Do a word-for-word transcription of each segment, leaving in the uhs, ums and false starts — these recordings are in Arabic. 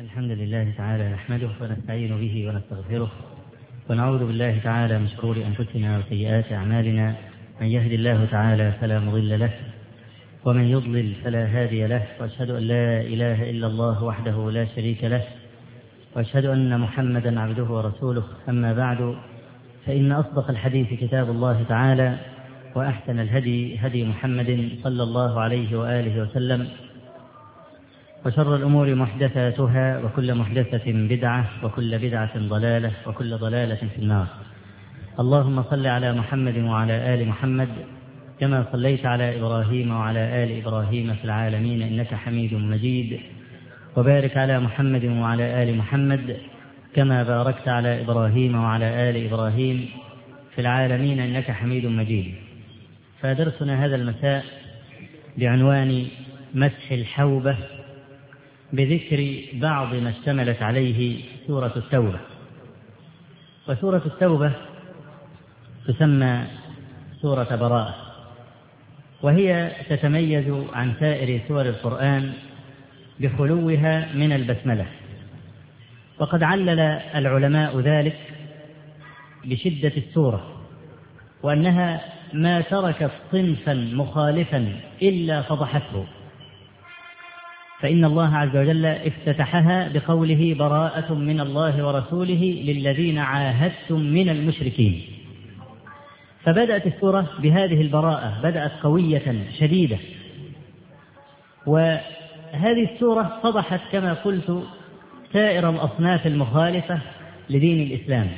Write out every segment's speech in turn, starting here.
الحمد لله تعالى نحمده ونستعين به ونستغفره ونعوذ بالله تعالى من شرور أنفسنا وسيئات أعمالنا، من يهد الله تعالى فلا مضل له ومن يضلل فلا هادي له، وأشهد أن لا إله إلا الله وحده لا شريك له، وأشهد أن محمدا عبده ورسوله. أما بعد، فإن أصدق الحديث كتاب الله تعالى، وأحسن الهدي هدي محمد صلى الله عليه وآله وسلم، وشر الأمور محدثاتها، وكل محدثة بدعة، وكل بدعة ضلالة، وكل ضلالة في النار. اللهم صل على محمد وعلى آل محمد كما صليت على إبراهيم وعلى آل إبراهيم في العالمين إنك حميد مجيد، وبارك على محمد وعلى آل محمد كما باركت على إبراهيم وعلى آل إبراهيم في العالمين إنك حميد مجيد. فدرسنا هذا المساء بعنوان مسح الحوبة، بذكر بعض ما اشتملت عليه سورة التوبة. وسورة التوبة تسمى سورة براءة، وهي تتميز عن سائر سور القرآن بخلوها من البسملة، وقد علل العلماء ذلك بشدة السورة، وأنها ما تركت صنفا مخالفا إلا فضحته، فإن الله عز وجل افتتحها بقوله: براءة من الله ورسوله للذين عاهدتم من المشركين. فبدأت السورة بهذه البراءة، بدأت قوية شديدة، وهذه السورة فضحت كما قلت سائر الأصناف المخالفة لدين الإسلام.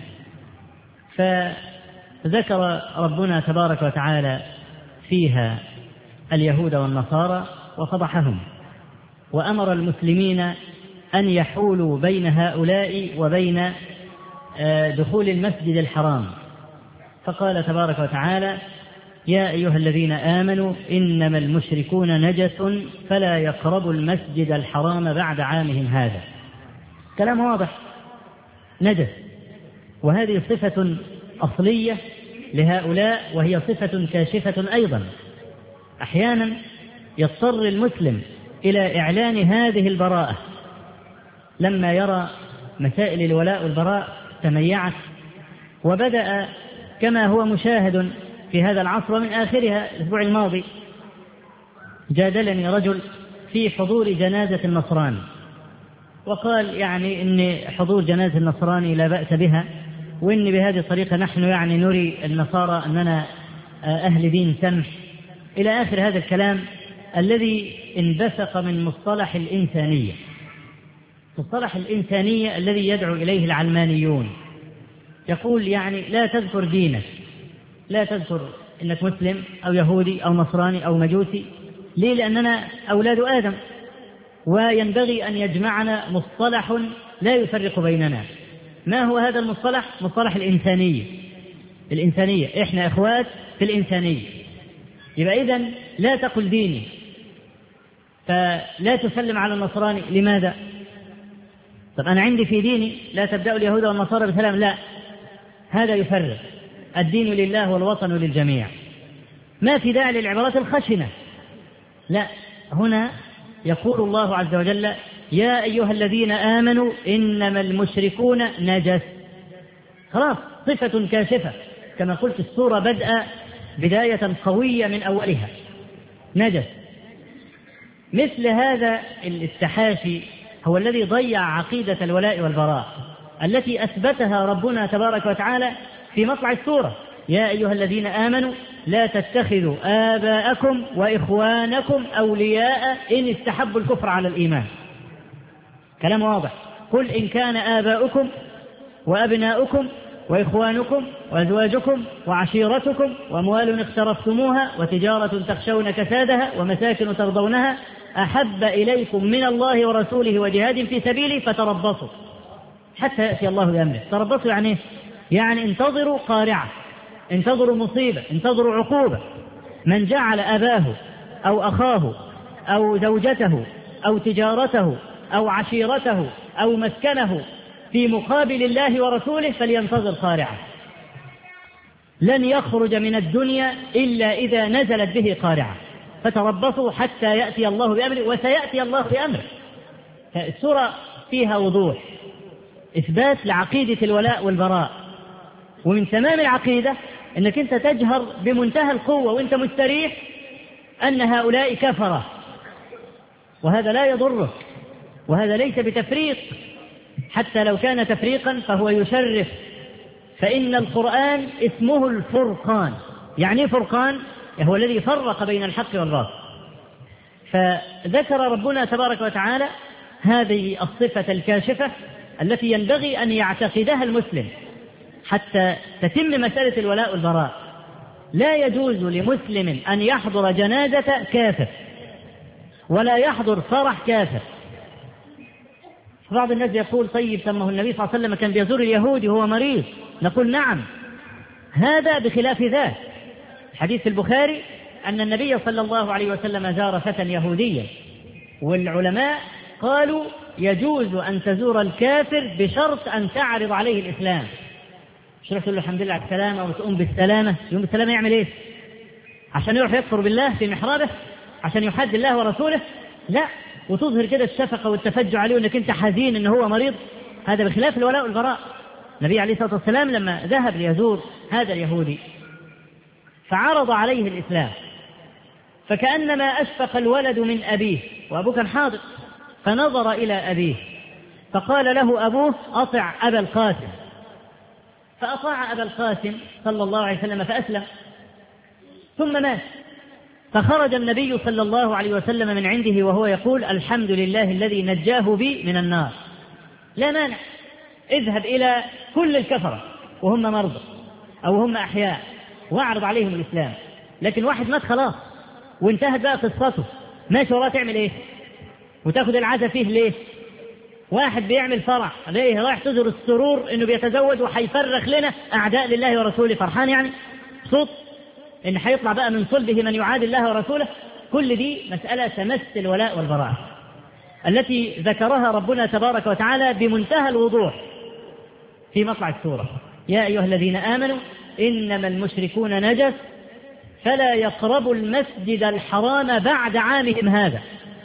فذكر ربنا تبارك وتعالى فيها اليهود والنصارى وفضحهم، وأمر المسلمين أن يحولوا بين هؤلاء وبين دخول المسجد الحرام، فقال تبارك وتعالى: يا أيها الذين آمنوا إنما المشركون نجس فلا يقربوا المسجد الحرام بعد عامهم هذا. كلام واضح، نجس، وهذه صفة أصلية لهؤلاء، وهي صفة كاشفة أيضا. أحيانا يضطر المسلم إلى إعلان هذه البراءة لما يرى مسائل الولاء والبراء تميعت، وبدأ كما هو مشاهد في هذا العصر ومن آخرها. الأسبوع الماضي جادلني رجل في حضور جنازة النصراني، وقال يعني إن حضور جنازة النصراني لا بأس بها، وإن بهذه الطريقة نحن يعني نري النصارى أننا أهل دين سمح، إلى آخر هذا الكلام الذي انبثق من مصطلح الإنسانية، مصطلح الإنسانية الذي يدعو إليه العلمانيون. يقول يعني لا تذكر دينك، لا تذكر إنك مسلم أو يهودي أو نصراني أو مجوسي. ليه؟ لأننا أولاد آدم، وينبغي أن يجمعنا مصطلح لا يفرق بيننا. ما هو هذا المصطلح؟ مصطلح الإنسانية. الإنسانية، إحنا إخوات في الإنسانية. يبقى إذن لا تقل ديني، فلا تسلم على النصراني. لماذا؟ طب أنا عندي في ديني لا تبدأ اليهود والنصارى بسلام، لا، هذا يفرق. الدين لله والوطن للجميع. ما في داعي للعبارات الخشنة، لا، هنا يقول الله عز وجل: يا أيها الذين آمنوا إنما المشركون نجس. خلاص، صفة كاشفة. كما قلت السورة بدأ بداية قوية من أولها، نجس. مثل هذا التحاشي هو الذي ضيع عقيدة الولاء والبراء التي أثبتها ربنا تبارك وتعالى في مطلع السورة: يا أيها الذين آمنوا لا تتخذوا آباءكم وإخوانكم أولياء إن استحبوا الكفر على الإيمان. كلام واضح. قل إن كان آباؤكم وأبناؤكم وإخوانكم وأزواجكم وعشيرتكم وأموال اقترفتموها وتجارة تخشون كسادها ومساكن ترضونها أحب إليكم من الله ورسوله وجهاد في سبيله فتربصوا حتى يأتي الله بأمره. تربصوا يعني يعني انتظروا قارعة، انتظروا مصيبة، انتظروا عقوبة. من جعل أباه أو أخاه أو زوجته أو تجارته أو عشيرته أو مسكنه في مقابل الله ورسوله فلينتظر قارعة. لن يخرج من الدنيا إلا إذا نزلت به قارعة، فتربصوا حتى يأتي الله بأمره، وسيأتي الله بأمره. السورة فيها وضوح، إثبات لعقيدة الولاء والبراء. ومن تمام العقيدة أنك أنت تجهر بمنتهى القوة وأنت مستريح أن هؤلاء كفرة، وهذا لا يضرك، وهذا ليس بتفريق، حتى لو كان تفريقا فهو يشرف، فإن القرآن اسمه الفرقان. يعني فرقان هو الذي فرق بين الحق والباطل. فذكر ربنا تبارك وتعالى هذه الصفة الكاشفة التي ينبغي أن يعتقدها المسلم حتى تتم مسألة الولاء والبراء. لا يجوز لمسلم أن يحضر جنازة كافر ولا يحضر فرح كافر. بعض الناس يقول طيب سمه النبي صلى الله عليه وسلم كان بيزور اليهودي وهو مريض، نقول نعم، هذا بخلاف ذاك. حديث البخاري أن النبي صلى الله عليه وسلم زار فتى يهوديا، والعلماء قالوا يجوز أن تزور الكافر بشرط أن تعرض عليه الإسلام. مش تقول له الحمد لله على السلامة وتقوم بالسلامة. يوم بالسلامة يعمل إيه؟ عشان يروح يكفر بالله في محرابه؟ عشان يحد الله ورسوله؟ لا، وتظهر كده الشفقة والتفجع عليه وأنك أنت حزين أنه هو مريض. هذا بخلاف الولاء والبراء. النبي عليه الصلاة والسلام لما ذهب ليزور هذا اليهودي فعرض عليه الإسلام، فكأنما أشفق الولد من أبيه، وأبوه كان حاضر، فنظر إلى أبيه فقال له أبوه أطع أبا القاسم، فأطاع أبا القاسم صلى الله عليه وسلم فأسلم، ثم مات. فخرج النبي صلى الله عليه وسلم من عنده وهو يقول الحمد لله الذي نجاه بي من النار. لا مانع، اذهب إلى كل الكفرة وهم مرضى أو هم أحياء واعرض عليهم الإسلام. لكن واحد مات خلاص وانتهت بقى قصته، ماشي وراه تعمل إيه؟ وتاخد العزة فيه ليه؟ واحد بيعمل فرح ليه؟ رايح تزور السرور إنه بيتزوج وحيفرخ لنا أعداء لله ورسوله، فرحان يعني صوت إن حيطلع بقى من صلبه من يعادي الله ورسوله. كل دي مسألة تمس الولاء والبراء التي ذكرها ربنا تبارك وتعالى بمنتهى الوضوح في مطلع السورة. يا أيها الذين آمنوا إنما المشركون نجس فلا يقربوا المسجد الحرام بعد عامهم هذا.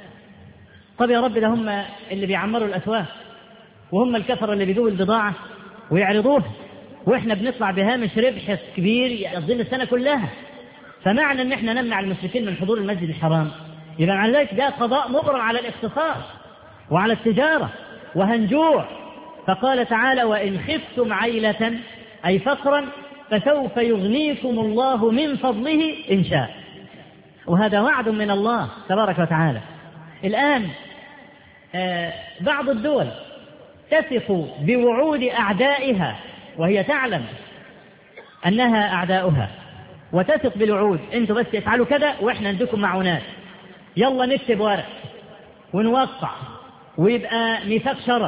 طب يا رب ده هم اللي بيعمروا الأسواق وهم الكفر اللي بيدوا البضاعة ويعرضوها، وإحنا بنطلع بهامش ربح كبير يقضي السنة كلها. فمعنى أن إحنا نمنع المشركين من حضور المسجد الحرام يبقى على ذلك ده قضاء مغرم على الاقتصاد وعلى التجارة وهنجوع. فقال تعالى وإن خفتم عيلة أي فقرا فسوف يغنيكم الله من فضله إن شاء. وهذا وعد من الله تبارك وتعالى. الآن آه بعض الدول تثق بوعود أعدائها وهي تعلم أنها أعداؤها، وتثق بالوعود، أنتوا بس افعلوا كذا وإحنا نديكم معونات، يلا نكتب ورق ونوقع ويبقى ميثاق شرف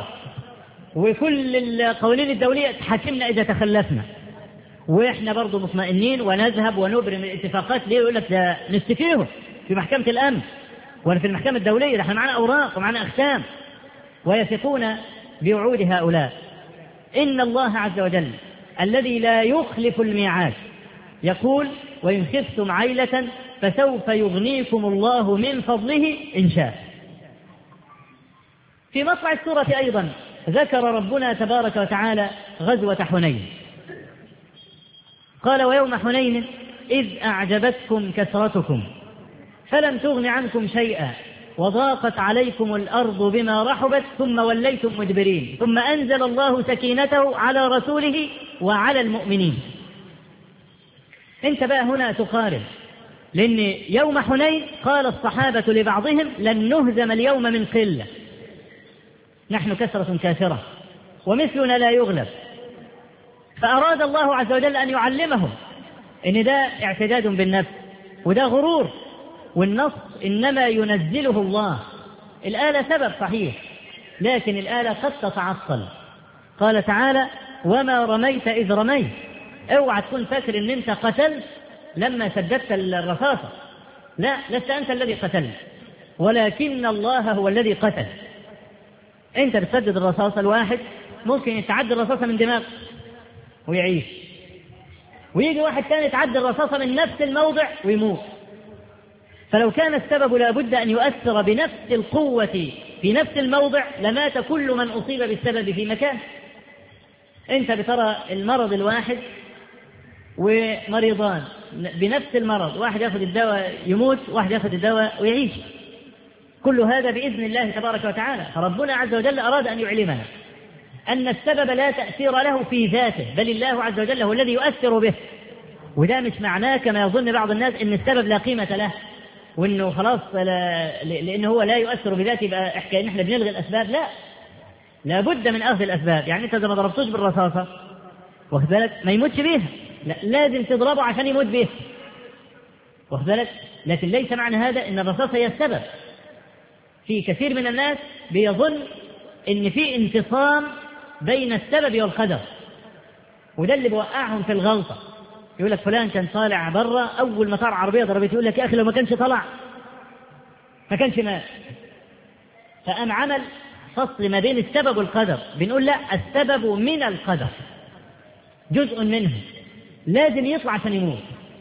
وكل القوانين الدولية تحاكمنا إذا تخلفنا، وإحنا برضو مطمئنين ونذهب ونبرم الاتفاقات. ليه؟ يقول لك ده نستفيهم في محكمة الأمن ولا في المحكمة الدولية، ده احنا معنا أوراق ومعنا أختام. ويثقون بوعود هؤلاء. إن الله عز وجل الذي لا يخلف الميعاد يقول وإن خفتم عيلة فسوف يغنيكم الله من فضله إن شاء. في مطلع السورة أيضا ذكر ربنا تبارك وتعالى غزوة حنين. قال ويوم حنين إذ أعجبتكم كثرتكم فلم تغن عنكم شيئا وضاقت عليكم الأرض بما رحبت ثم وليتم مدبرين ثم أنزل الله سكينته على رسوله وعلى المؤمنين. انت بقى هنا تقارن، لأن يوم حنين قال الصحابة لبعضهم لن نهزم اليوم من قلة، نحن كثرة كافرة ومثلنا لا يغلب. فأراد الله عز وجل أن يعلمهم إن ده اعتداد بالنفس وده غرور، والنص إنما ينزله الله. الآلة سبب صحيح لكن الآلة قد تتعطل. قال تعالى وما رميت إذ رميت. اوعى تكون فاكر ان انت قتلت لما سددت الرصاصة، لا، لست انت الذي قتلت ولكن الله هو الذي قتل. انت بتسدد الرصاصة الواحد ممكن يتعدي الرصاصة من دماغه ويعيش، ويجي واحد ثاني يتعدي الرصاصة من نفس الموضع ويموت. فلو كان السبب لابد أن يؤثر بنفس القوة في نفس الموضع لمات كل من أصيب بالسبب في مكان. أنت بترى المرض الواحد ومريضان بنفس المرض، واحد يأخذ الدواء يموت، واحد يأخذ الدواء ويعيش، كل هذا بإذن الله تبارك وتعالى. فربنا عز وجل أراد أن يعلمنا أن السبب لا تأثير له في ذاته، بل الله عز وجل هو الذي يؤثر به. وده مش معناه كما يظن بعض الناس أن السبب لا قيمة له، وأنه خلاص لا لأنه هو لا يؤثر بذاته يبقى إحكي إن إحنا بنلغي الأسباب. لا، لا بد من أخذ الأسباب. يعني أنت إذا ما ضربتوش بالرصاصة واخد بالك ما يموتش بيها، لا لازم تضربه عشان يموت بيها، واخد بالك. لكن ليس معنى هذا أن الرصاصة هي السبب. في كثير من الناس بيظن أن في انفصام بين السبب والقدر، وده اللي بوقعهم في الغلطة. يقول لك فلان كان طالع برا، أول ما طلع عربية ضربته، يقول لك يا أخي لو ما كانش طلع ما كانش مات. فقام عمل فصل ما بين السبب والقدر. بنقول لا، السبب من القدر جزء منه، لازم يطلع عشان يموت.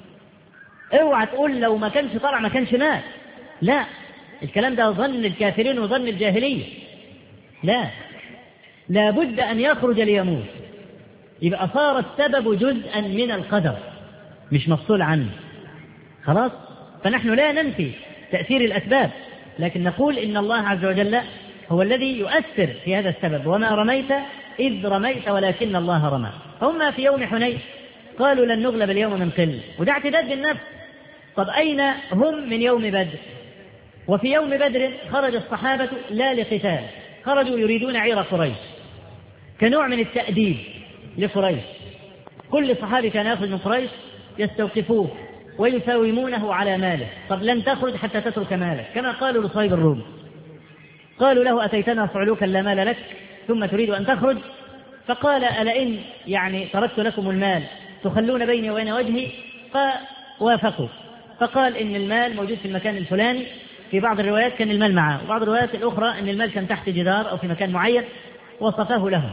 اوعى تقول لو ما كانش طلع ما كانش مات، لا، الكلام ده ظن الكافرين وظن الجاهلية. لا، لا بد أن يخرج ليموت، يبقى صار السبب جزءا من القدر مش مفصول عنه خلاص. فنحن لا ننفي تأثير الأسباب، لكن نقول إن الله عز وجل هو الذي يؤثر في هذا السبب. وما رميت إذ رميت ولكن الله رمى. هم في يوم حنين قالوا لن نغلب اليوم من قلة، وده اعتداد بالنفس. طب أين هم من يوم بدر؟ وفي يوم بدر خرج الصحابة لا لقتال، خرجوا يريدون عير قريش كنوع من التأديب لقريش. كل صحابي كان يأخذ من قريش يستوقفوه ويساومونه على ماله. طب لن تخرج حتى تترك مالك، كما قالوا لصهيب الروم. قالوا له أتيتنا صعلوكا لا مال لك ثم تريد أن تخرج؟ فقال ألئن يعني تركت لكم المال تخلون بيني وبين وجهي؟ فوافقوا. فقال إن المال موجود في المكان الفلاني. في بعض الروايات كان المال معه، وبعض الروايات الأخرى أن المال كان تحت جدار أو في مكان معين، وصفاه لهم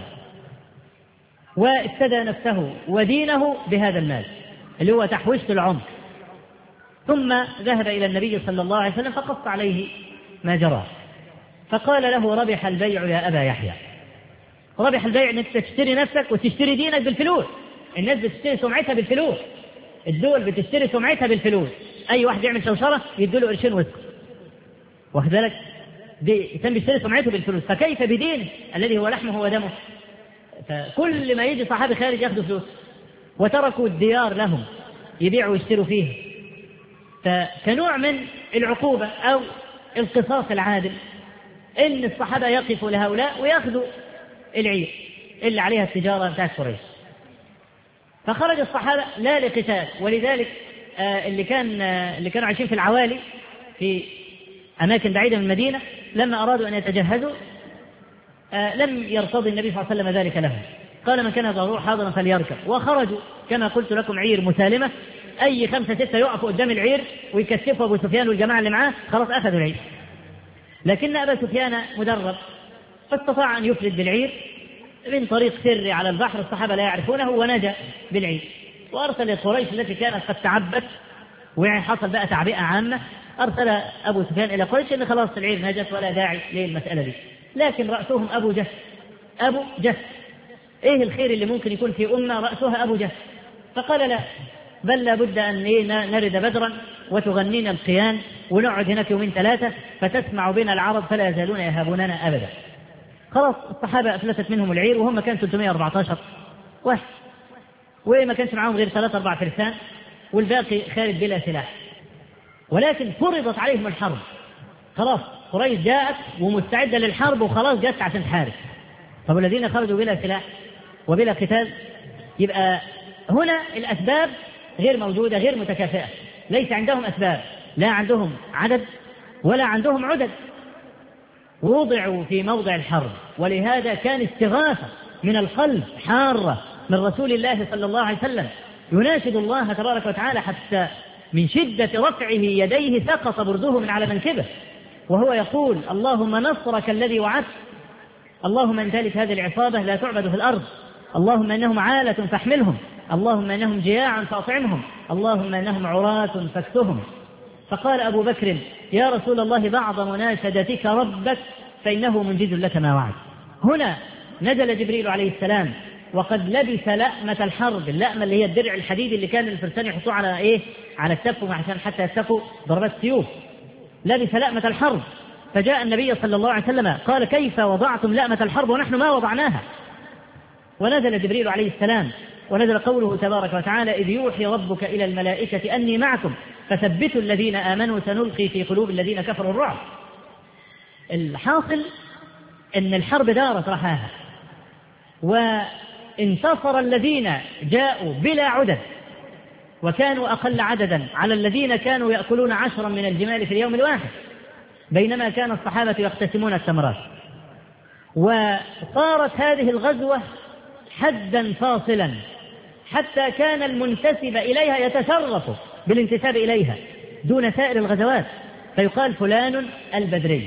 وافتدى نفسه ودينه بهذا المال اللي هو تحويشة العمر. ثم ذهب إلى النبي صلى الله عليه وسلم فقص عليه ما جرى، فقال له ربح البيع يا أبا يحيى. ربح البيع أنك تشتري نفسك وتشتري دينك بالفلوس. الناس بتشتري سمعتها بالفلوس، الدول بتشتري سمعتها بالفلوس. أي واحد يعمل شوشرة يدوله قرشين وسط، واخد بالك، كان بيشتري سمعته بالفلوس، فكيف بدينه الذي هو لحمه ودمه؟ فكل ما يجي صحابي خارج ياخذوا فلوس، وتركوا الديار لهم يبيعوا ويشتروا فيه. فكنوع من العقوبة أو القصاص العادل إن الصحابة يقفوا لهؤلاء ويأخذوا العير اللي عليها التجارة بتاعت قريش. فخرج الصحابة لا لقتال، ولذلك آه اللي كان آه اللي كانوا عايشين في العوالي في أماكن بعيدة من المدينة لما أرادوا أن يتجهزوا آه لم يرتضي النبي صلى الله عليه وسلم ذلك لهم. قال من كان ضرورا حاضرا فليركب. وخرجوا كما قلت لكم عير مسالمة، أي خمسة ستة يقفوا قدام العير ويكشفوا أبو سفيان والجماعة اللي معاه، خلاص أخذوا العير. لكن أبا سفيان مدرب فاستطاع أن يفلت بالعير من طريق سري على البحر، الصحابة لا يعرفونه، ونجا بالعير. وأرسل قريش التي كانت قد تعبت وحصل بقى تعبئة عامة، أرسل أبو سفيان إلى قريش إن خلاص العير نجت ولا داعي للمسألة دي. لكن رأسهم أبو جهل. أبو جهل إيه الخير اللي ممكن يكون في أمة رأسها أبو جهل؟ فقال لا، بل لابد أن نرد بدرا وتغنينا القيان ونقعد هناك يومين ثلاثة فتسمع بنا العرب فلا يزالون يهابوننا أبدا. خلاص الصحابة أفلتت منهم العير، وهم كان ثلاثمائة وأربعة عشر واحد، وما كانش معهم غير ثلاثة أربع فرسان، والباقي خارج بلا سلاح. ولكن فرضت عليهم الحرب، خلاص قريش جاءت ومستعدة للحرب وخلاص جاءت عشان تحارب. طب الذين خرجوا بلا سلاح وبلا قتال، يبقى هنا الأسباب غير موجودة، غير متكافئة. ليس عندهم أسباب، لا عندهم عدد ولا عندهم عدد، ووضعوا في موضع الحرب. ولهذا كان استغاثة من القلب حارة من رسول الله صلى الله عليه وسلم يناشد الله تبارك وتعالى، حتى من شدة رفعه يديه سقط برده من على منكبه وهو يقول اللهم نصرك الذي وعدت، اللهم ان ذلك هذه العصابة لا تعبد في الأرض، اللهم انهم عالة فاحملهم، اللهم انهم جياع فاطعمهم، اللهم انهم عراة فاكسهم. فقال أبو بكر يا رسول الله بعض مناشدتك ربك فإنه منجز لك ما وعد. هنا نزل جبريل عليه السلام وقد لبس لأمة الحرب، اللأمة اللي هي الدرع الحديدي اللي كان الفرسان يحطوه على إيه؟ على الكف عشان حتى يتقوا ضربات السيوف. لبس لأمة الحرب، فجاء النبي صلى الله عليه وسلم قال: كيف وضعتم لأمة الحرب ونحن ما وضعناها؟ ونزل جبريل عليه السلام ونزل قوله تبارك وتعالى: إذ يوحي ربك إلى الملائكة أني معكم فثبتوا الذين آمنوا سنلقي في قلوب الذين كفروا الرعب. الحاصل أن الحرب دارت رحاها، وانتصر الذين جاءوا بلا عدد وكانوا أقل عددا على الذين كانوا يأكلون عشرا من الجمال في اليوم الواحد، بينما كان الصحابة يقتسمون التمرات. وصارت هذه الغزوة حدا فاصلا حتى كان المنتسب إليها يتشرف بالانتساب إليها دون سائر الغزوات، فيقال فلان البدري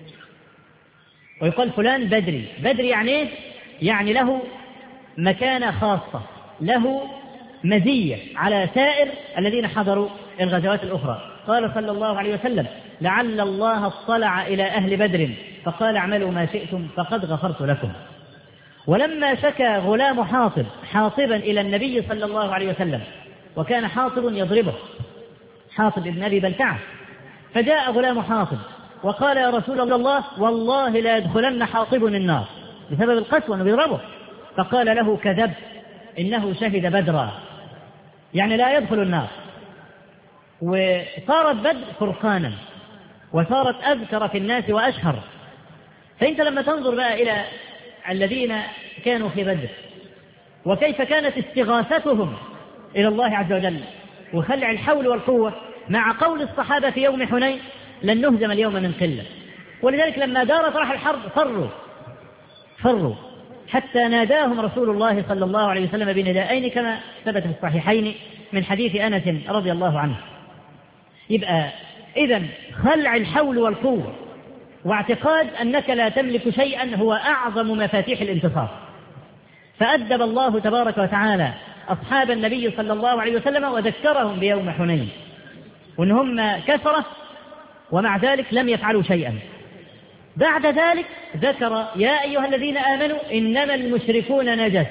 ويقال فلان بدري. بدري يعني يعني له مكانة خاصة، له مزية على سائر الذين حضروا الغزوات الأخرى. قال صلى الله عليه وسلم: لعل الله اطلع إلى أهل بدر فقال: اعملوا ما شئتم فقد غفرت لكم. ولما شكى غلام حاطب حاطبا إلى النبي صلى الله عليه وسلم، وكان حاطب يضربه، حاطب ابن أبي بلتعة، فجاء غلام حاطب وقال: يا رسول الله والله لا يدخلن حاطب النار بسبب القسوة أنه بيضربه. فقال له: كذب، إنه شهد بدرا، يعني لا يدخل النار. وصارت بدر فرقانا وصارت أذكر في الناس وأشهر. فأنت لما تنظر بقى إلى الذين كانوا في بدر وكيف كانت استغاثتهم إلى الله عز وجل وخلع الحول والقوة مع قول الصحابة في يوم حنين: لن نهزم اليوم من قلة. ولذلك لما دارت راح الحرب فروا فروا حتى ناداهم رسول الله صلى الله عليه وسلم بندائين كما ثبت في الصحيحين من حديث أنس رضي الله عنه. يبقى إذن خلع الحول والقوة واعتقاد أنك لا تملك شيئا هو أعظم مفاتيح الانتصار. فأدب الله تبارك وتعالى أصحاب النبي صلى الله عليه وسلم وذكرهم بيوم حنين وأن هم كثرة ومع ذلك لم يفعلوا شيئا. بعد ذلك ذكر: يا أيها الذين آمنوا إنما المشركون نجس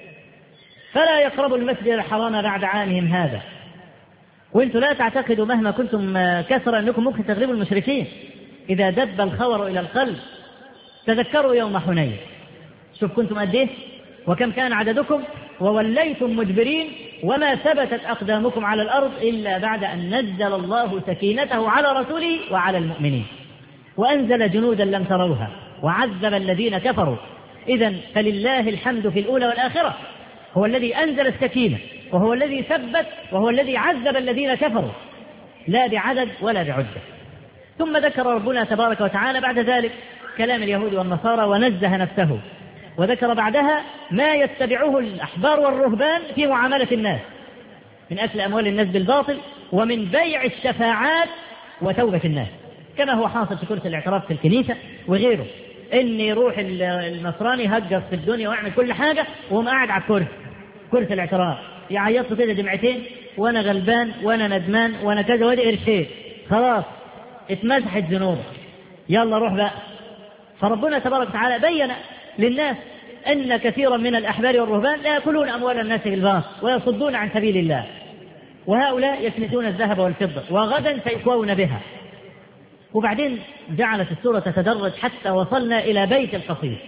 فلا يقربوا المسجد الحرام بعد عامهم هذا. وانتم لا تعتقدوا مهما كنتم كثرة أنكم ممكن تغلبوا المشركين. إذا دب الخور إلى القلب تذكروا يوم حنين، شوف كنتم قد ايه وكم كان عددكم ووليتم مدبرين وما ثبتت أقدامكم على الأرض إلا بعد أن نزل الله سكينته على رسوله وعلى المؤمنين وأنزل جنودا لم تروها وعذب الذين كفروا. إذن فلله الحمد في الأولى والآخرة، هو الذي أنزل السكينة وهو الذي ثبت وهو الذي عذب الذين كفروا، لا بعدد ولا بعدة. ثم ذكر ربنا تبارك وتعالى بعد ذلك كلام اليهود والنصارى ونزه نفسه، وذكر بعدها ما يتبعه الأحبار والرهبان في معاملة الناس من أكل أموال الناس بالباطل ومن بيع الشفاعات وتوبة الناس، كما هو حاصل في كرسي الاعتراف في الكنيسة وغيره. إني يروح النصراني هجر في الدنيا ويعمل كل حاجة وهم قاعد على الكرسي كرسي الاعتراف يعيط كده جمعتين: وأنا غلبان وأنا ندمان وأنا كذا وادي قرشين، خلاص اتمسحت ذنوبه، يلا روح بقى. فربنا تبارك وتعالى بين للناس أن كثيرا من الأحبار والرهبان لا يأكلون أموال الناس بالباطل ويصدون عن سبيل الله، وهؤلاء يكنزون الذهب والفضة وغدا سيكوون بها. وبعدين جعلت السورة تتدرج حتى وصلنا إلى بيت القصيد.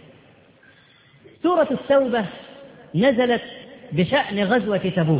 سورة التوبة نزلت بشأن غزوة تبوك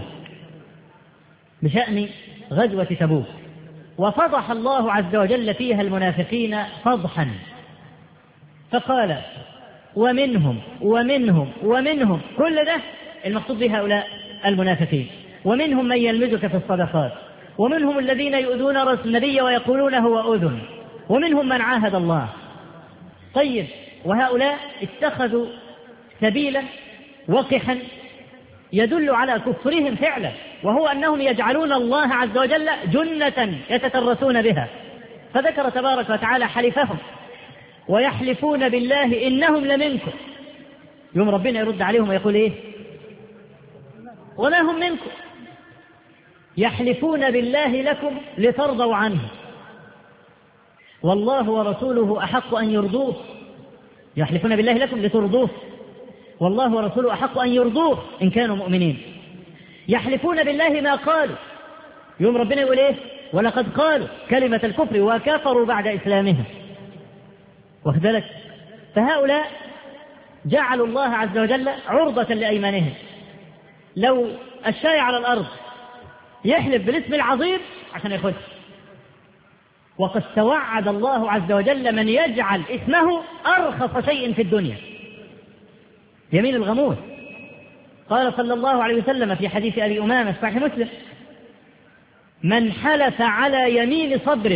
بشأن غزوة تبوك وفضح الله عز وجل فيها المنافقين فضحا، فقال: ومنهم ومنهم ومنهم، كل ده المقصود بهؤلاء المنافقين، ومنهم من يلمزك في الصدقات، ومنهم الذين يؤذون رسول النبي ويقولون هو أذن، ومنهم من عاهد الله. طيب، وهؤلاء اتخذوا سبيلا وقحا يدل على كفرهم فعلا، وهو أنهم يجعلون الله عز وجل جنة يتترسون بها. فذكر تبارك وتعالى حلفهم ويحلفون بالله إنهم لمنكم. يوم ربنا يرد عليهم ويقول إيه؟ وما هم منكم، يحلفون بالله لكم لترضوا عنه. والله ورسوله أحق أن يرضوه، يحلفون بالله لكم لترضوه، والله ورسوله أحق أن يرضوه إن كانوا مؤمنين. يحلفون بالله ما قالوا، يوم ربنا يقول إيه؟ ولقد قالوا كلمة الكفر وكفروا بعد إسلامهم. واخد بالك؟ فهؤلاء جعلوا الله عز وجل عرضة لأيمانهم. لو الشاي على الأرض يحلف بالاسم العظيم عشان يخش، وقد توعد الله عز وجل من يجعل اسمه أرخص شيء في الدنيا، يمين الغموس. قال صلى الله عليه وسلم في حديث أبي أمامة في صحيح مسلم: من حلف على يمين صبر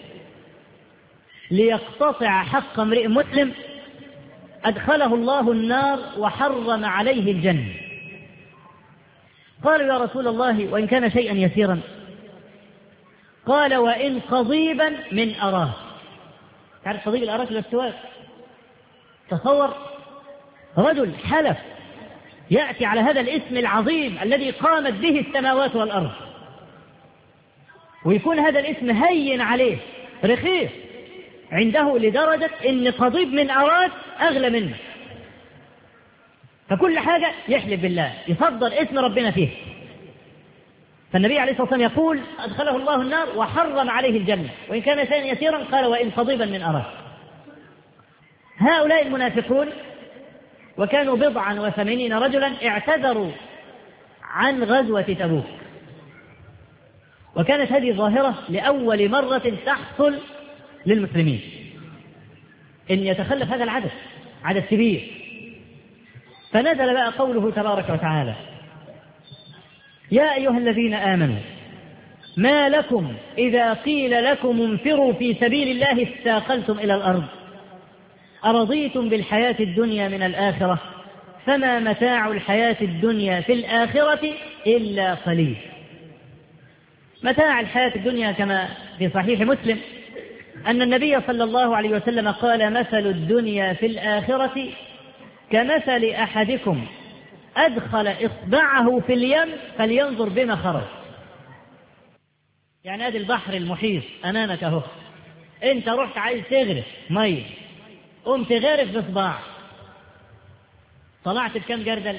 ليقتطع حق امرئ مسلم أدخله الله النار وحرم عليه الجنة. قالوا يا رسول الله وإن كان شيئا يسيرا؟ قال وإن قضيبا من أراك. تعرف قضيب الأراك للسواك؟ تصور رجل حلف يأتي على هذا الاسم العظيم الذي قامت به السماوات والأرض، ويكون هذا الاسم هين عليه رخيص عنده لدرجة إن قضيب من أراك أغلى منه، فكل حاجة يحلف بالله، يفضل اسم ربنا فيه. فالنبي عليه الصلاة والسلام يقول أدخله الله النار وحرم عليه الجنة وإن كان شيئا يسيرا. قال وإن قضيبا من أراك. هؤلاء المنافقون وكانوا بضعا وثمانين رجلا اعتذروا عن غزوة تبوك، وكانت هذه ظاهرة لأول مرة تحصل للمسلمين، إن يتخلف هذا العدد، عدد كبير. فنزل بقى قوله تبارك وتعالى: يا أيها الذين آمنوا ما لكم إذا قيل لكم انفروا في سبيل الله استاقلتم إلى الأرض أرضيتم بالحياة الدنيا من الآخرة فما متاع الحياة الدنيا في الآخرة إلا قليل. متاع الحياة الدنيا كما في صحيح مسلم أن النبي صلى الله عليه وسلم قال: مثل الدنيا في الآخرة كمثل أحدكم أدخل إصبعه في اليم فلينظر بما خرج. يعني هذا البحر المحيط أمامك أهو، أنت رحت عايز تغرف مية، قمت غارف بصباع، طلعت بكم جردل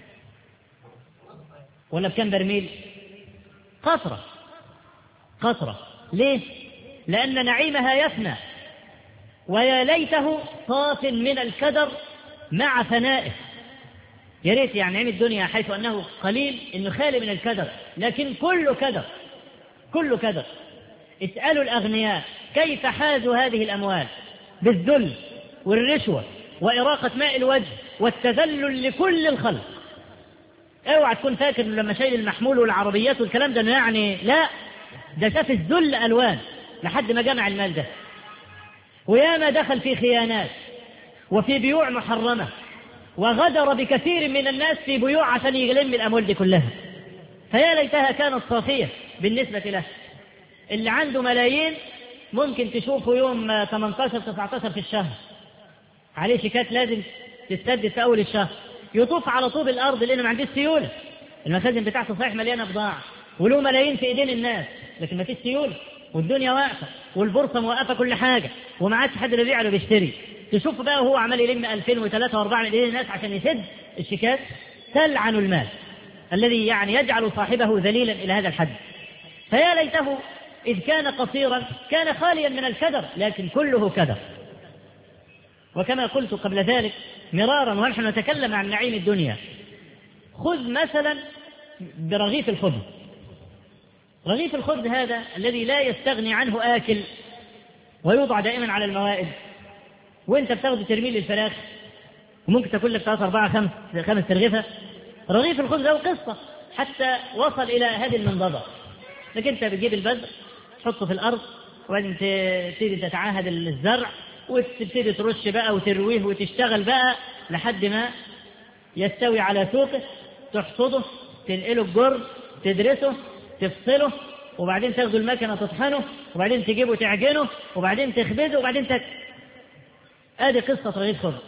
ولا بكم برميل؟ قطرة قطرة. ليه؟ لأن نعيمها يفنى، ويا ليته طاف من الكدر مع فنائه. يا ريت يعني نعيم الدنيا حيث أنه قليل إنه خالي من الكدر، لكن كله كدر، كله كدر. اسألوا الأغنياء كيف حازوا هذه الأموال بالذل والرشوة وإراقة ماء الوجه والتذلل لكل الخلق. اوعى تكون فاكر لما شايل المحمول والعربيات والكلام ده يعني لا، ده شاف الذل ألوان لحد ما جمع المال ده، وياما دخل في خيانات وفي بيوع محرمة، وغدر بكثير من الناس في بيوع عشان يلم الأموال دي كلها. فيا ليتها كانت صافية بالنسبة له. اللي عنده ملايين ممكن تشوفه يوم ثمانية عشر تسعة عشر في الشهر عليه شيكات لازم تسدد في أول الشهر، يطوف على طوب الأرض لأنه ما عندوش سيولة. المخازن بتاعته صحيح مليانة بضاعة وله ملايين في إيدين الناس، لكن ما فيش سيولة والدنيا واقفة والبورصة موقفة كل حاجة وما عادش حد بيبيع ولا بيشتري. تشوف بقى هو عمال يلم ألفين وثلاثة وأربعة من إيدين الناس عشان يسد الشيكات. تلعن المال الذي يعني يجعل صاحبه ذليلا إلى هذا الحد. فيا ليته إذ كان قصيرا كان خاليا من الكدر، لكن كله كدر. وكما قلت قبل ذلك مرارا ونحن نتكلم عن نعيم الدنيا، خذ مثلا برغيف الخبز. رغيف الخبز هذا الذي لا يستغني عنه آكل ويوضع دائما على الموائد، وانت بتاخذ ترميل للفراخ وممكن تاكل لك ثلاثة أربعة خمس خمس ترغيفة. رغيف الخبز له قصة حتى وصل إلى هذه المنضدة. لكن انت بتجيب البذر تحطه في الأرض وبعدين تبتدي تتعاهد الزرع وتبتدي ترش بقى وترويه وتشتغل بقى لحد ما يستوي على سوقه، تحصده، تنقله الجر، تدرسه، تفصله، وبعدين تاخذ المكنة تطحنه، وبعدين تجيبه تعجنه، وبعدين تخبزه، وبعدين تاكل. هذه قصة رغيف خبز.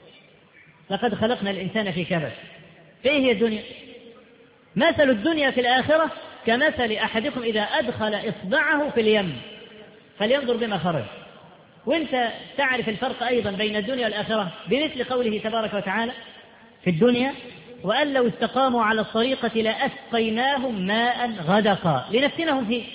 لقد خلقنا الإنسان في كبد. فإيه هي الدنيا؟ مثل الدنيا في الآخرة كمثل أحدكم إذا أدخل إصبعه في اليم فلينظر بما خرج. وانت تعرف الفرق أيضا بين الدنيا والآخرة بمثل قوله تبارك وتعالى في الدنيا: وأن لو استقاموا على الطريقة لأسقيناهم ماء غدقا لنفتنهم فيه.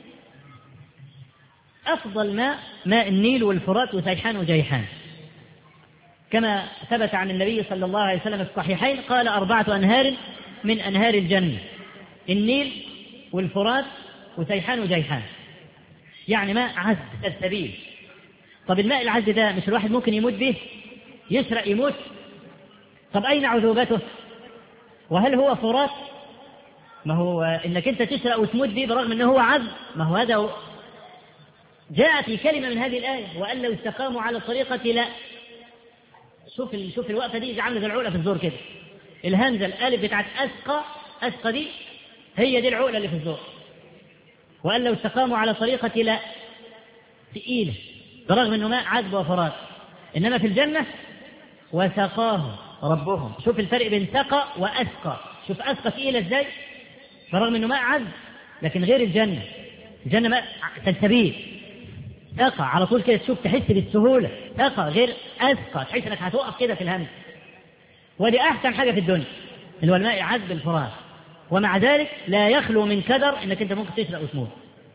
أفضل ماء ماء النيل والفرات وسيحان وجيحان، كما ثبت عن النبي صلى الله عليه وسلم في الصحيحين قال: أربعة أنهار من أنهار الجنة، النيل والفرات وسيحان وجيحان، يعني ماء عذب السبيل. طب الماء العذب ده مش الواحد ممكن يموت به؟ يسرق يموت؟ طب أين عذوبته؟ وهل هو فرات؟ ما هو إنك أنت تسرق وتموت به برغم أنه هو عذب، ما هو هذا هو. جاءت كلمة من هذه الآية: وأن لو استقاموا على الطريقة لا. شوف شوف الوقفة دي عاملة زي العقلة في الزور كده، الهمزة الألف بتاعت أسقى، أسقى دي هي دي العقلة اللي في الزور. وأن لو استقاموا على طريقة لا، ثقيلة برغم أنه ماء عذب وفرات. إنما في الجنة وسقاهم ربهم. شوف الفرق بين سقى وأسقى، شوف أسقى ثقيلة إزاي برغم أنه ماء عذب، لكن غير الجنة. الجنة ماء سلسبيل، سقى على طول كده، تشوف تحس بالسهولة. سقى غير أسقى، تحس أنك هتوقف كده في الهمز. ودي أحسن حاجة في الدنيا اللي هو الماء عذب الفرات، ومع ذلك لا يخلو من كدر إنك أنت ممكن تسرق وتموت.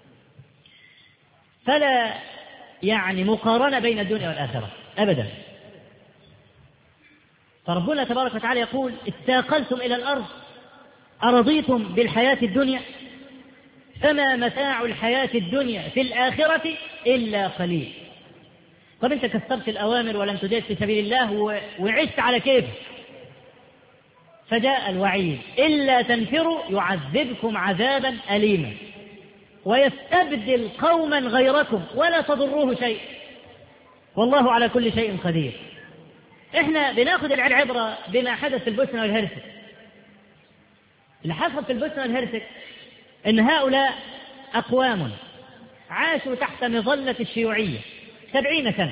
فلا يعني مقارنة بين الدنيا والآخرة أبدا. فربنا تبارك وتعالى يقول: استاقلتم إلى الأرض أرضيتم بالحياة الدنيا فما متاع الحياة الدنيا في الآخرة إلا قليل. طب أنت كسرت الأوامر ولم تجاهد في سبيل الله وعشت على كيف، فجاء الوعيد: إلا تنفروا يعذبكم عذابا أليما ويستبدل قوما غيركم ولا تضروه شيء والله على كل شيء قدير. احنا بناخذ العبرة بما حدث في البوسنة والهرسك. اللي حصل في البوسنة والهرسك ان هؤلاء اقوام عاشوا تحت مظلة الشيوعية سبعين سنة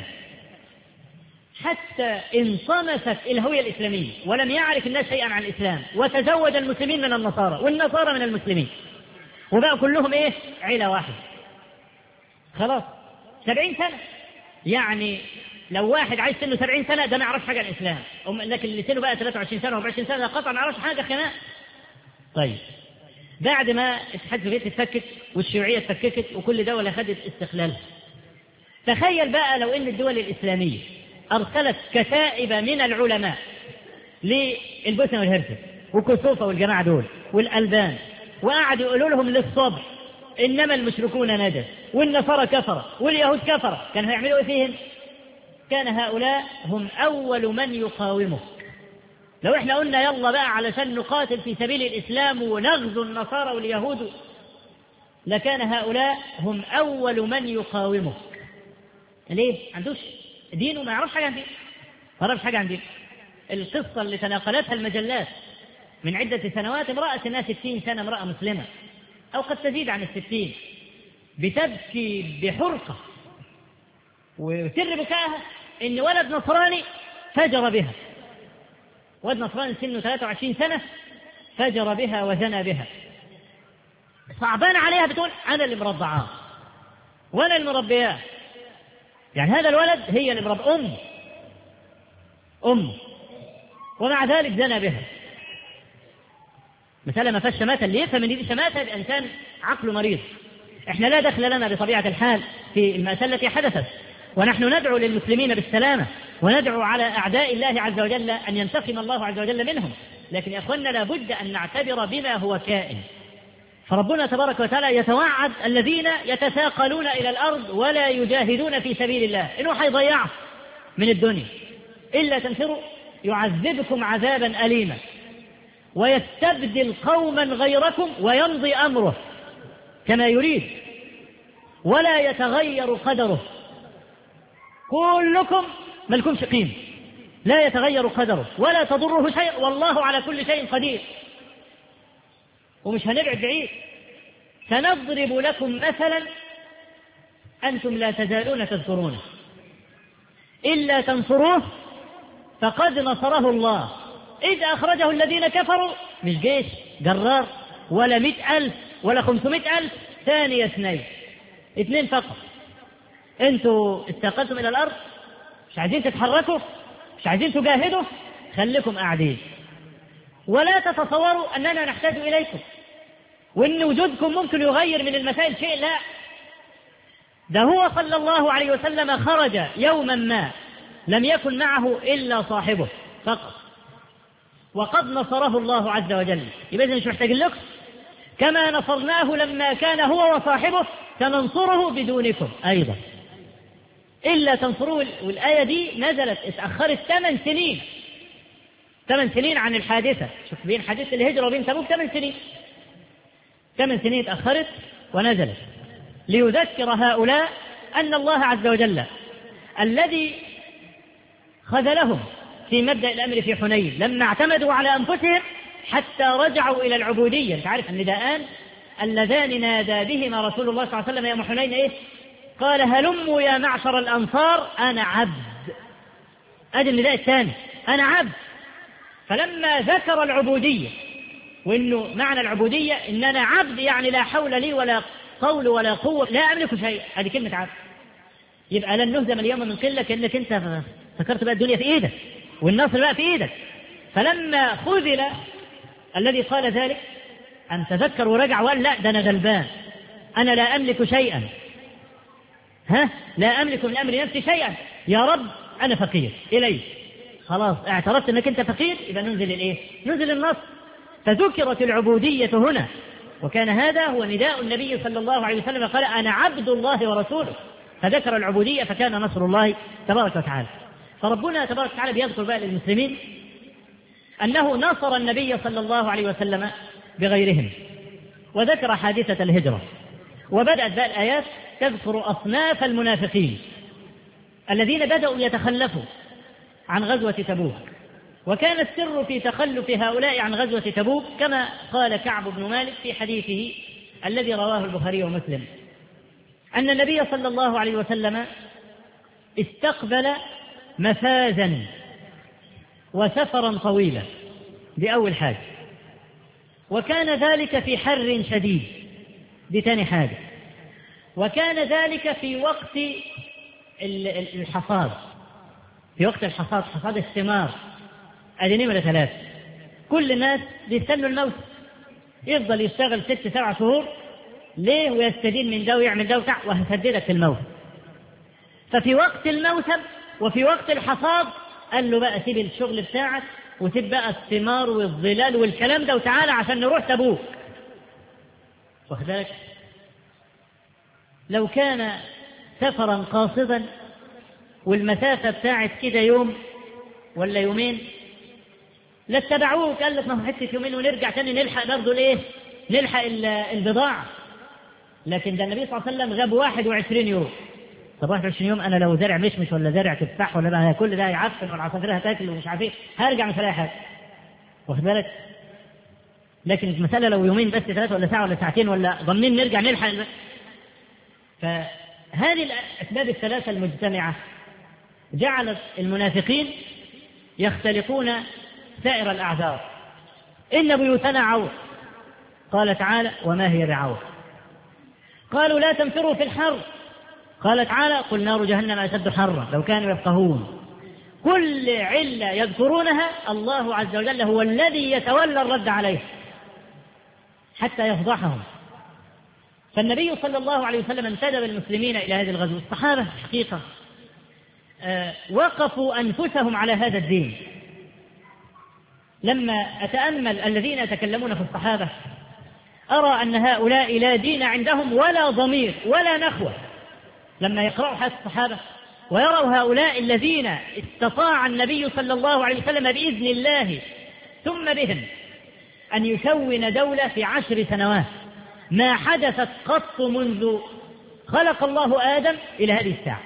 حتى انصمست الهوية الإسلامية ولم يعرف الناس شيئا عن الإسلام، وتزوج المسلمين من النصارى والنصارى من المسلمين، وبقوا كلهم ايه؟ عيلة واحدة. خلاص سبعين سنة، يعني لو واحد عايش سنه سبعين سنة ده ما يعرفش حاجة عن الإسلام، لكن اللي سنه بقى ثلاثة وعشرين سنة وأربعين سنة ده قطعا ما يعرفش حاجة كمان. طيب بعد ما الاتحاد السوفيتي اتفكك والشيوعية اتفككت وكل دولة خدت استقلالها، تخيل بقى لو ان الدول الإسلامية أرسلت كتائب من العلماء للبوسنة والهرسك وكوسوفا والجماعة دول والألبان، وقعدوا يقولوا لهم للصبح إنما المشركون نجس والنصارى كفرة واليهود كفرة، كانوا هيعملوا إيه فيهم؟ كان هؤلاء هم أول من يقاومه. لو إحنا قلنا يلا بقى علشان نقاتل في سبيل الإسلام ونغزو النصارى واليهود، لكان هؤلاء هم أول من يقاومه. ليه؟ عندوش دينه، ما يعرفش حاجة عن دين، ما يعرفش حاجة عن دين. القصة اللي تناقلتها المجلات من عدة سنوات: امرأة سنها ستين سنة، امرأة مسلمة أو قد تزيد عن الستين، بتبكي بحرقة، وسر بكائها إن ولد نصراني فجر بها، ولد نصراني سنه ثلاثة وعشرين سنة فجر بها وزنى بها. صعبان عليها، بتقول أنا اللي مرضعاه وأنا اللي مربياه، يعني هذا الولد هي اللي مربى أم أم ومع ذلك زنى بها. مسألة ما فيهاش شماتة، اللي يفهم ان دي شماتة الإنسان عقله مريض. احنا لا دخل لنا بطبيعة الحال في المأساة التي حدثت، ونحن ندعو للمسلمين بالسلامة وندعو على أعداء الله عز وجل أن ينتقم الله عز وجل منهم، لكن يا أخوانا لابد أن نعتبر بما هو كائن. فربنا تبارك وتعالى يتوعد الذين يتثاقلون إلى الأرض ولا يجاهدون في سبيل الله إنه حيضيعه من الدنيا: إلا تنفروا يعذبكم عذابا أليما ويستبدل قوما غيركم ويمضي أمره كما يريد ولا يتغير قدره. كلكم ملكمش قيمة، لا يتغير قدره ولا تضره شيء والله على كل شيء قدير. ومش هنبعد بعيد، سنضرب لكم مثلا أنتم لا تزالون تذكرونه: إلا تنصروه فقد نصره الله إذ أخرجه الذين كفروا، مش جيش جرار ولا مئة ألف ولا خمسمائة ألف، ثاني اثنين، اثنين فقط، أنتوا استقلتم إلى الأرض، مش عايزين تتحركوا، مش عايزين تجاهدوا، خليكم قاعدين، ولا تتصوروا أننا نحتاج إليكم، وإن وجودكم ممكن يغير من المسائل شيء. لا، ده هو صلى الله عليه وسلم خرج يوما ما لم يكن معه إلا صاحبه فقط، وقد نصره الله عز وجل. يبقى مش محتاجين لكم، كما نصرناه لما كان هو وصاحبه سننصره بدونكم أيضا إلا تنصروه. والآية دي نزلت اتأخرت ثمان سنين، ثمان سنين عن الحادثة. شوف بين حادثة الهجرة وبين تبوك ثمان سنين، ثمان سنين اتأخرت ونزلت ليذكر هؤلاء أن الله عز وجل الذي خذلهم في مبدأ الأمر في حنين لما اعتمدوا على أنفسهم حتى رجعوا إلى العبودية. أنت عارف النداءان اللذان نادى بهما رسول الله صلى الله عليه وسلم يوم حنين إيه؟ قال هلموا يا معشر الأنصار أنا عبد. أدي النداء الثاني، أنا عبد. فلما ذكر العبودية وإنه معنى العبودية إن أنا عبد، يعني لا حول لي ولا قول ولا قوة، لا أملك شيء، هذه كلمة عبد. يبقى لن نهزم اليوم من قلة، كأنك أنت فكرت بقى الدنيا في إيدك والنصر بقى في إيدك. فلما خذل الذي قال ذلك أن تذكر ورجع وقال لا، ده أنا غلبان، أنا لا أملك شيئا، ها لا أملك من أمر نفسي شيئا، يا رب أنا فقير إليك. خلاص اعترفت أنك أنت فقير، يبقى ننزل الإيه؟ ننزل النصر. فذكرت العبودية هنا، وكان هذا هو نداء النبي صلى الله عليه وسلم، قال أنا عبد الله ورسوله، فذكر العبودية فكان نصر الله تبارك وتعالى. فربنا تبارك وتعالى بيذكر بقى للمسلمين أنه نصر النبي صلى الله عليه وسلم بغيرهم، وذكر حادثة الهجرة، وبدأت بقى الآيات تذكر أصناف المنافقين الذين بدأوا يتخلفوا عن غزوة تبوك. وكان السر في تخلف هؤلاء عن غزوة تبوك كما قال كعب بن مالك في حديثه الذي رواه البخاري ومسلم، أن النبي صلى الله عليه وسلم استقبل مفازا وسفرا طويلا، بأول حاجة، وكان ذلك في حر شديد، دي تاني حاجة، وكان ذلك في وقت الحصاد، في وقت الحصاد، حصاد الثمار، ادي نمرة ثلاثة. كل الناس بيستنوا الموت، يفضل يشتغل ست سبع شهور ليه ويستدين من ده ويعمل ده وتع وهسددك في الموت. ففي وقت الموسم وفي وقت الحصاد قال له بقى سيب الشغل بتاعك وسيب بقى الثمار والظلال والكلام ده وتعالى عشان نروح تبوك. واخد بالك؟ لو كان سفرا قاصدا والمسافة بتاعت كده يوم ولا يومين لاتبعوه، قال لك ما هو حتة يومين ونرجع تاني نلحق برضه الايه؟ نلحق البضاعة. لكن ده النبي صلى الله عليه وسلم غاب واحد وعشرين يوم. طب واحد وعشرين يوم أنا لو زرع مشمش ولا زرع تفاح ولا بقى كل ده يعفن والعصافير هتاكل ومش عارف ايه، هرجع مش هلاقي حاجة. واخد بالك؟ لكن المسألة لو يومين بس، ثلاثة ولا ساعة ولا ساعتين ولا ضمنين نرجع نلحق. فهذه الأسباب الثلاثة المجتمعة جعلت المنافقين يختلقون سائر الأعذار. إن بيوتنا عور، قال تعالى وما هي بعور. قالوا لا تنفروا في الحر، قال تعالى قل نار جهنم أشد حرا لو كانوا يفقهون. كل علة يذكرونها الله عز وجل هو الذي يتولى الرد عليه حتى يفضحهم. فالنبي صلى الله عليه وسلم انتدب المسلمين إلى هذه الغزوة. الصحابة حقيقة آه وقفوا أنفسهم على هذا الدين. لما أتأمل الذين يتكلمون في الصحابة أرى أن هؤلاء لا دين عندهم ولا ضمير ولا نخوة. لما يقرأوا حديث الصحابة ويروا هؤلاء الذين استطاع النبي صلى الله عليه وسلم بإذن الله ثم بهم أن يكون دولة في عشر سنوات ما حدثت قط منذ خلق الله آدم إلى هذه الساعة.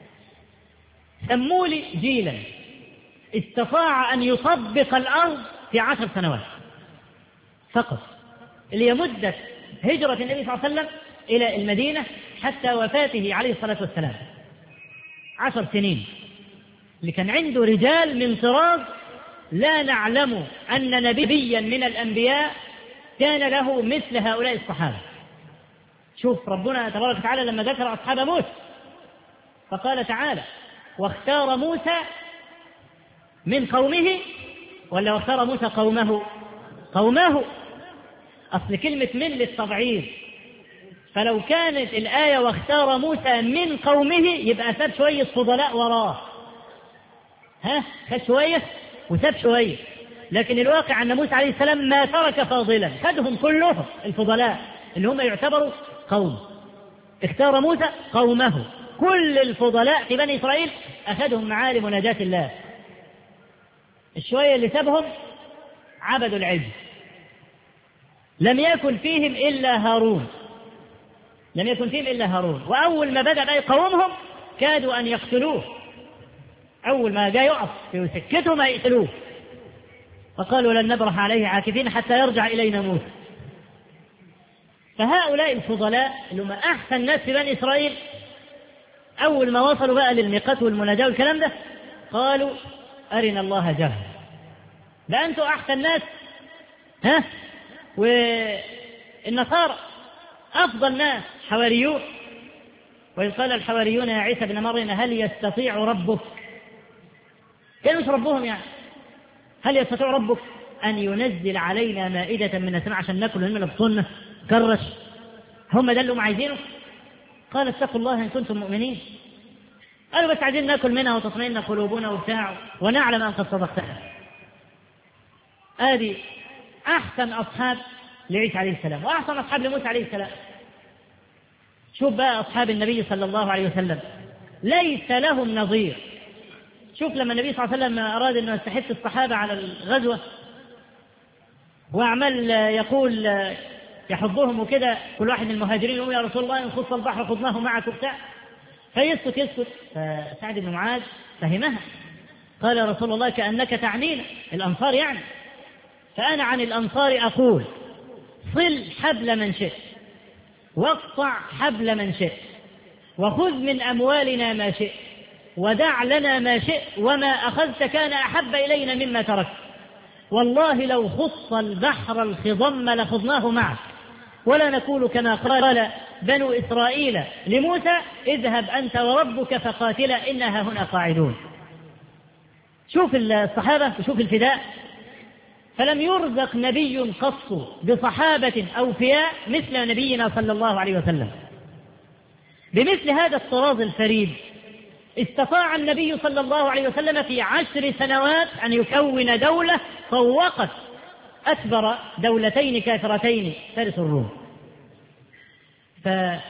سموا لي جيلا استطاع أن يطبق الأرض في عشر سنوات فقط، اللي مدة هجرة النبي صلى الله عليه وسلم إلى المدينة حتى وفاته عليه الصلاة والسلام عشر سنين. اللي كان عنده رجال من طراز لا نعلم أن نبيا من الأنبياء كان له مثل هؤلاء الصحابة. شوف ربنا تبارك وتعالى لما ذكر أصحاب موسى فقال تعالى واختار موسى من قومه، ولا واختار موسى قومه؟ قومه. أصل كلمة من للتبعيض، فلو كانت الآية واختار موسى من قومه يبقى ساب شوية فضلاء وراه، ها خد شوية وساب شوية، لكن الواقع أن موسى عليه السلام ما ترك فاضلا، خدهم كلهم الفضلاء اللي هم يعتبروا قوم. اختار موسى قومه، كل الفضلاء في بني إسرائيل أخذهم معالم ونجاة الله. الشوية اللي سابهم عبدوا العجل، لم يكن فيهم إلا هارون، لم يكن فيهم إلا هارون. وأول ما بدأ يقومهم كادوا أن يقتلوه، أول ما جاء يقف في سكتهم يقتلوه، فقالوا لن نبرح عليه عاكفين حتى يرجع إلينا موسى. فهؤلاء الفضلاء اللي هم أحسن ناس في بني إسرائيل أول ما وصلوا بقى للميقات والمناجاة والكلام ده قالوا أرنا الله جهل، بقى أنتوا أحسن ناس، ها؟ والنصارى أفضل ناس حواريون. وإذ قال الحواريون يا عيسى بن مريم هل يستطيع ربك، كانوا مش ربهم يعني، هل يستطيع ربك أن ينزل علينا مائدة من السماء عشان نأكل من بطوننا كرش؟ هم ده اللي هم عايزينه. قال اتقوا الله إن كنتم مؤمنين. قالوا بس عايزين نأكل منها وتطمئن قلوبنا وبتاع ونعلم أن قد صدقتنا. آدي أحسن أصحاب لعيسى عليه السلام وأحسن أصحاب لموسى عليه السلام. شوف بقى أصحاب النبي صلى الله عليه وسلم ليس لهم نظير. شوف لما النبي صلى الله عليه وسلم أراد أن يستحث الصحابة على الغزوة وأعمل يقول يحضهم وكده، كل واحد من المهاجرين يقول يا رسول الله إن خص البحر خضناه معك وبتاع، فيسكت يسكت. فسعد بن معاذ فهمها، قال يا رسول الله كأنك تعنينا الأنصار يعني، فأنا عن الأنصار أقول صل حبل من شئت واقطع حبل من شئت وخذ من أموالنا ما شئت ودع لنا ما شئت وما أخذت كان أحب إلينا مما تركت، والله لو خص البحر الخضم لخضناه معك ولا نقول كما قال بنو إسرائيل لموسى اذهب أنت وربك فقاتلا إنها هنا قاعدون. شوف الصحابة وشوف الفداء. فلم يرزق نبي قط بصحابة أوفياء مثل نبينا صلى الله عليه وسلم. بمثل هذا الطراز الفريد استطاع النبي صلى الله عليه وسلم في عشر سنوات أن يكون دولة فوقت أكبر دولتين كافرتين فارس الروم. ففي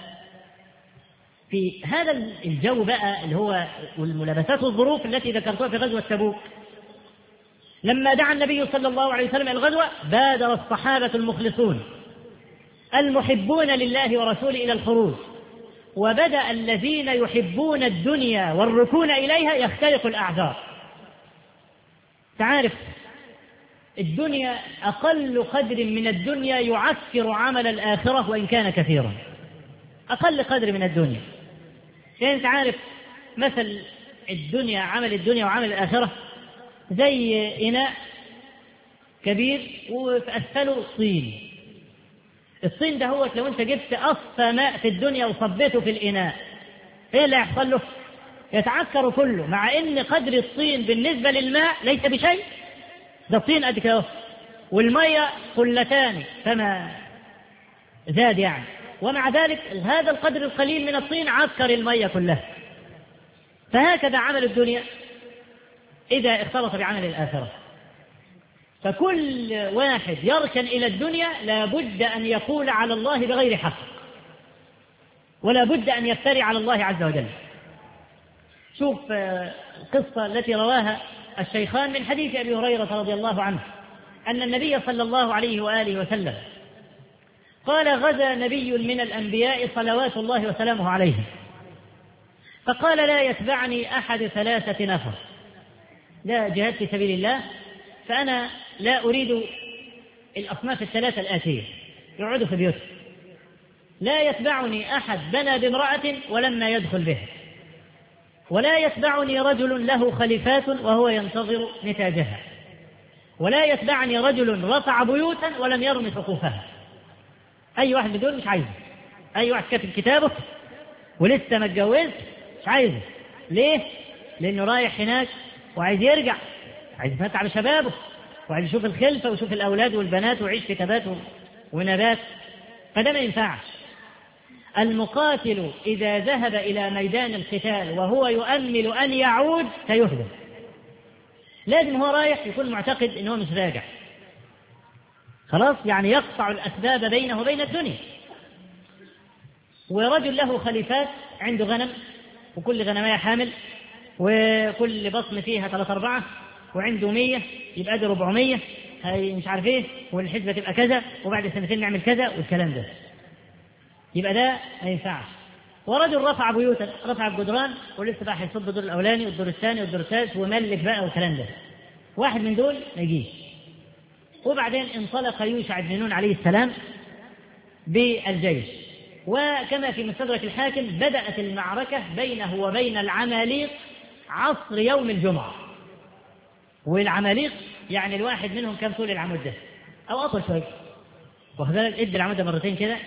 هذا الجو بقى اللي هو والملابسات والظروف التي ذكرتها في غزوة تبوك، لما دعا النبي صلى الله عليه وسلم إلى الغزوة بادر الصحابة المخلصون المحبون لله ورسوله إلى الخروج، وبدأ الذين يحبون الدنيا والركون إليها يختلق الأعذار. تعرف الدنيا أقل قدر من الدنيا يعكر عمل الآخرة وإن كان كثيرا، أقل قدر من الدنيا. يعني تعرف مثل الدنيا، عمل الدنيا وعمل الآخرة زي إناء كبير وفي أسفله طين. الطين ده هو لو أنت جبت أصفى ماء في الدنيا وصبيته في الإناء إيه اللي يحصل له؟ يتعكر كله، مع إن قدر الطين بالنسبة للماء ليس بشيء، ده الطين قد كده والمية قلتان فما زاد يعني، ومع ذلك هذا القدر القليل من الطين عكر المية كلها. فهكذا عمل الدنيا إذا اختلط بعمل الآخرة. فكل واحد يركن إلى الدنيا لا بد أن يقول على الله بغير حق، ولا بد أن يفتري على الله عز وجل. شوف القصة التي رواها الشيخان من حديث أبي هريرة رضي الله عنه أن النبي صلى الله عليه وآله وسلم قال غزا نبي من الأنبياء صلوات الله وسلامه عليه، فقال لا يتبعني أحد ثلاثة نفر، لا جهاد في سبيل الله، فأنا لا أريد الأصناف الثلاثة الآتية يقعدوا في بيوته، لا يتبعني أحد بنى بامرأة ولما يدخل به، ولا يتبعني رجل له خليفات وهو ينتظر نتاجها، ولا يتبعني رجل رفع بيوتا ولم يرم سقوفها. أي واحد من دول مش عايزه. أي واحد كاتب كتابه ولسه ما اتجوز مش عايزه. ليه؟ لأنه رايح هناك وعايز يرجع، عايز يفتح على شبابه وعايز يشوف الخلفة ويشوف الأولاد والبنات ويعيش في تبات ونبات، فده ما ينفعش. المقاتل إذا ذهب إلى ميدان القتال وهو يؤمل أن يعود سيهزم. لازم هو رايح يكون معتقد أنه مش راجع، خلاص يعني يقطع الأسباب بينه وبين الدنيا. ورجل له خليفات، عنده غنم وكل غنمية حامل وكل بطن فيها ثلاثة أربعة وعنده مية، يبقى ده ربعمية، هي مش عارف ايه، والحسبة تبقى كذا وبعد سنتين نعمل كذا والكلام ده، يبقى ده ما ينفعش. ورجل رفع بيوتا، رفع الجدران ولسه بقى هيصب الدور الأولاني والدور الثاني والدور الثالث وملك بقى والكلام ده، واحد من دول ما يجيش. وبعدين انطلق يوشع بن نون عليه السلام بالجيش، وكما في مستدرك الحاكم بدأت المعركة بينه وبين العماليق عصر يوم الجمعة. والعماليق يعني الواحد منهم كم طول العمود ده أو أطول شوية، وكذلك ادي العمود ده مرتين كده،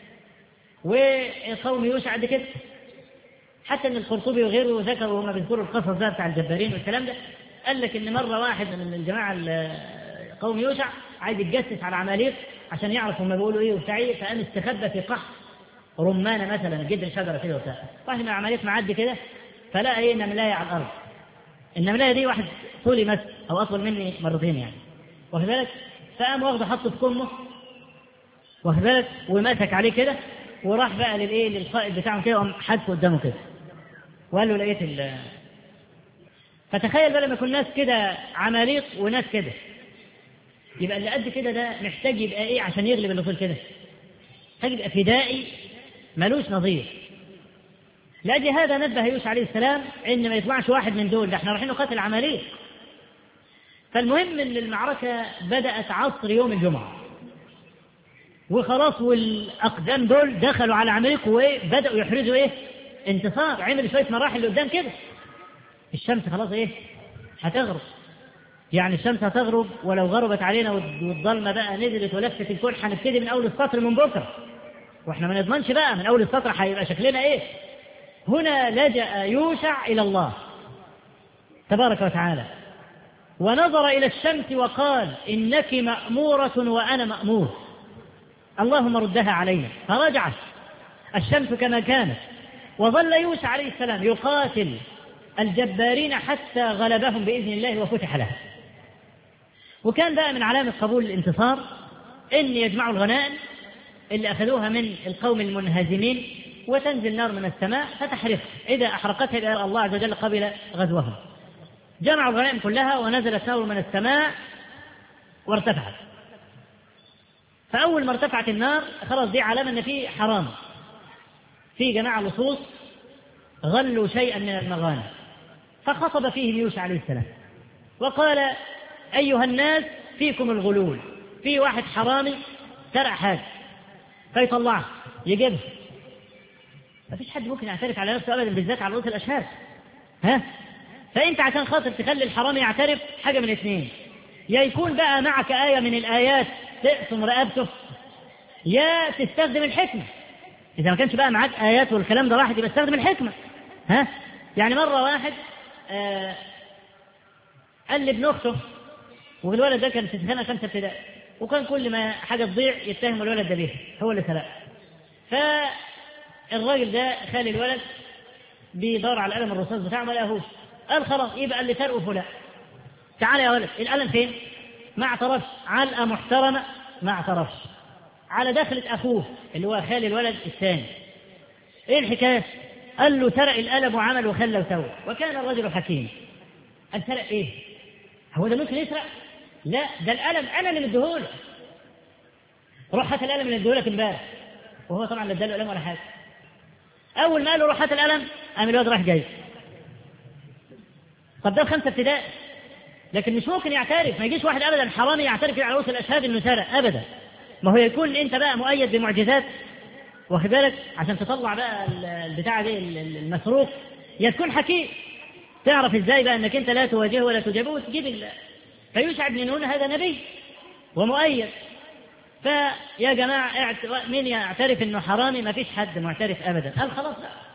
وقوم يوشع قد كده. حتى ان القرطبي وغيره ذكروا وهم بيذكروا القصص ده بتاع الجبارين والكلام ده، قال لك ان مرة واحد من الجماعة قوم يوشع عايز يتجسس على العماليق عشان يعرف هم بيقولوا ايه وبتاع ايه، فقام استخبى في قحط رمانة مثلا جدر شجرة كده وبتاع. واحد من العماليق معدي كده فلقى ايه نملاية على الارض. النملاية دي واحد طولي مثلا او اطول مني مرتين يعني، واخد بالك، فقام واخده حطه في كمه، واخد بالك، ومسك عليه كده وراح بقى للايه للقائد بتاعهم كده وقام حدفه قدامه كده وقال له لقيت ال فتخيل بقى لما يكون ناس كده عماليق وناس كده، يبقى اللي قد كده ده محتاج يبقى ايه عشان يغلب اللي طول كده؟ محتاج يبقى فدائي ملوش نظير. لأجل هذا نبه يوسف عليه السلام ان ما يطلعش واحد من دول، ده احنا رايحين نقاتل عماليق. فالمهم ان المعركة بدأت عصر يوم الجمعة وخلاص، والأقدام دول دخلوا على عماليق وبدأوا يحرزوا ايه انتصار. عمل شوية مراحل لقدام كده، الشمس خلاص ايه هتغرب، يعني الشمس هتغرب، ولو غربت علينا والظلمة بقى نزلت ولفت الكون هنبتدي من أول السطر من بكرة، واحنا ما نضمنش بقى من أول السطر هيبقى شكلنا ايه. هنا لجأ يوشع إلى الله تبارك وتعالى ونظر إلى الشمس وقال إنك مأمورة وأنا مأمور، اللهم ردها علينا. فرجعت الشمس كما كانت، وظل يوشع عليه السلام يقاتل الجبارين حتى غلبهم بإذن الله وفتح له. وكان بقى من علامة قبول الانتصار إن يجمعوا الغنائم اللي أخذوها من القوم المنهزمين وتنزل نار من السماء فتحرق، إذا أحرقتها إلى الله عز وجل قبل غزوهم. جمعوا الغنائم كلها ونزلت نار من السماء وارتفعت. فأول ما ارتفعت النار خلاص دي علامة أن في حرام، في جماعة لصوص غلوا شيئا من المغانم. فخطب فيه يوسف عليه السلام وقال أيها الناس فيكم الغلول، في واحد حرامي سرق حاجة فيطلعه يجيبه. ما فيش حد ممكن يعترف على نفسه أبدا، بالذات على رؤوس الأشهاد. ها فأنت عشان خاطر تخلي الحرامي يعترف حاجة من اثنين، يا يكون بقى معك آية من الآيات تقسم رقبته، يا تستخدم الحكمة. إذا ما كانش بقى معك آيات والكلام ده واحد يبقى استخدم الحكمة. ها يعني مرة واحد آه قال لابن أخته، والولد ده كان في سنة خمسة ابتدائي، وكان كل ما حاجة تضيع يتهم الولد ده بيه هو اللي سرق. فالراجل ده خالي الولد بيدور على القلم الرصاص بتاعه ما لقاهوش، قال خلاص يبقى اللي سرقه فلان. تعال يا ولد القلم فين؟ ما اعترفش. علقة محترمة ما اعترفش على دخلة أخوه اللي هو خالي الولد الثاني. إيه الحكاية؟ قال له سرق القلم وعمل وخلى وسوى، وكان الرجل حكيم. قال سرق إيه؟ هو ده ممكن يسرق؟ لا، ده القلم أنا اللي مديهوله. روح هات القلم اللي مديهولك امبارح، وهو طبعا لا اداله قلم ولا حاجة. أول ما قال له روح هات القلم قام الواد راح جاي. طب ده خمسة ابتدائي، لكن مش ممكن يعترف. ما يجيش واحد أبدا حرامي يعترف على رؤوس الأشهاد إنه سرق أبدا. ما هو يكون أنت بقى مؤيد بمعجزات واخد بالك عشان تطلع بقى البتاع دي المسروق، يا تكون حكيم تعرف ازاي بقى انك انت لا تواجهه ولا تجابه وتجيب ال... فيوشع بن نون هذا نبي ومؤيد. فيا جماعة مين يعترف انه حرامي؟ ما فيش حد معترف ابدا. قال خلاص بقى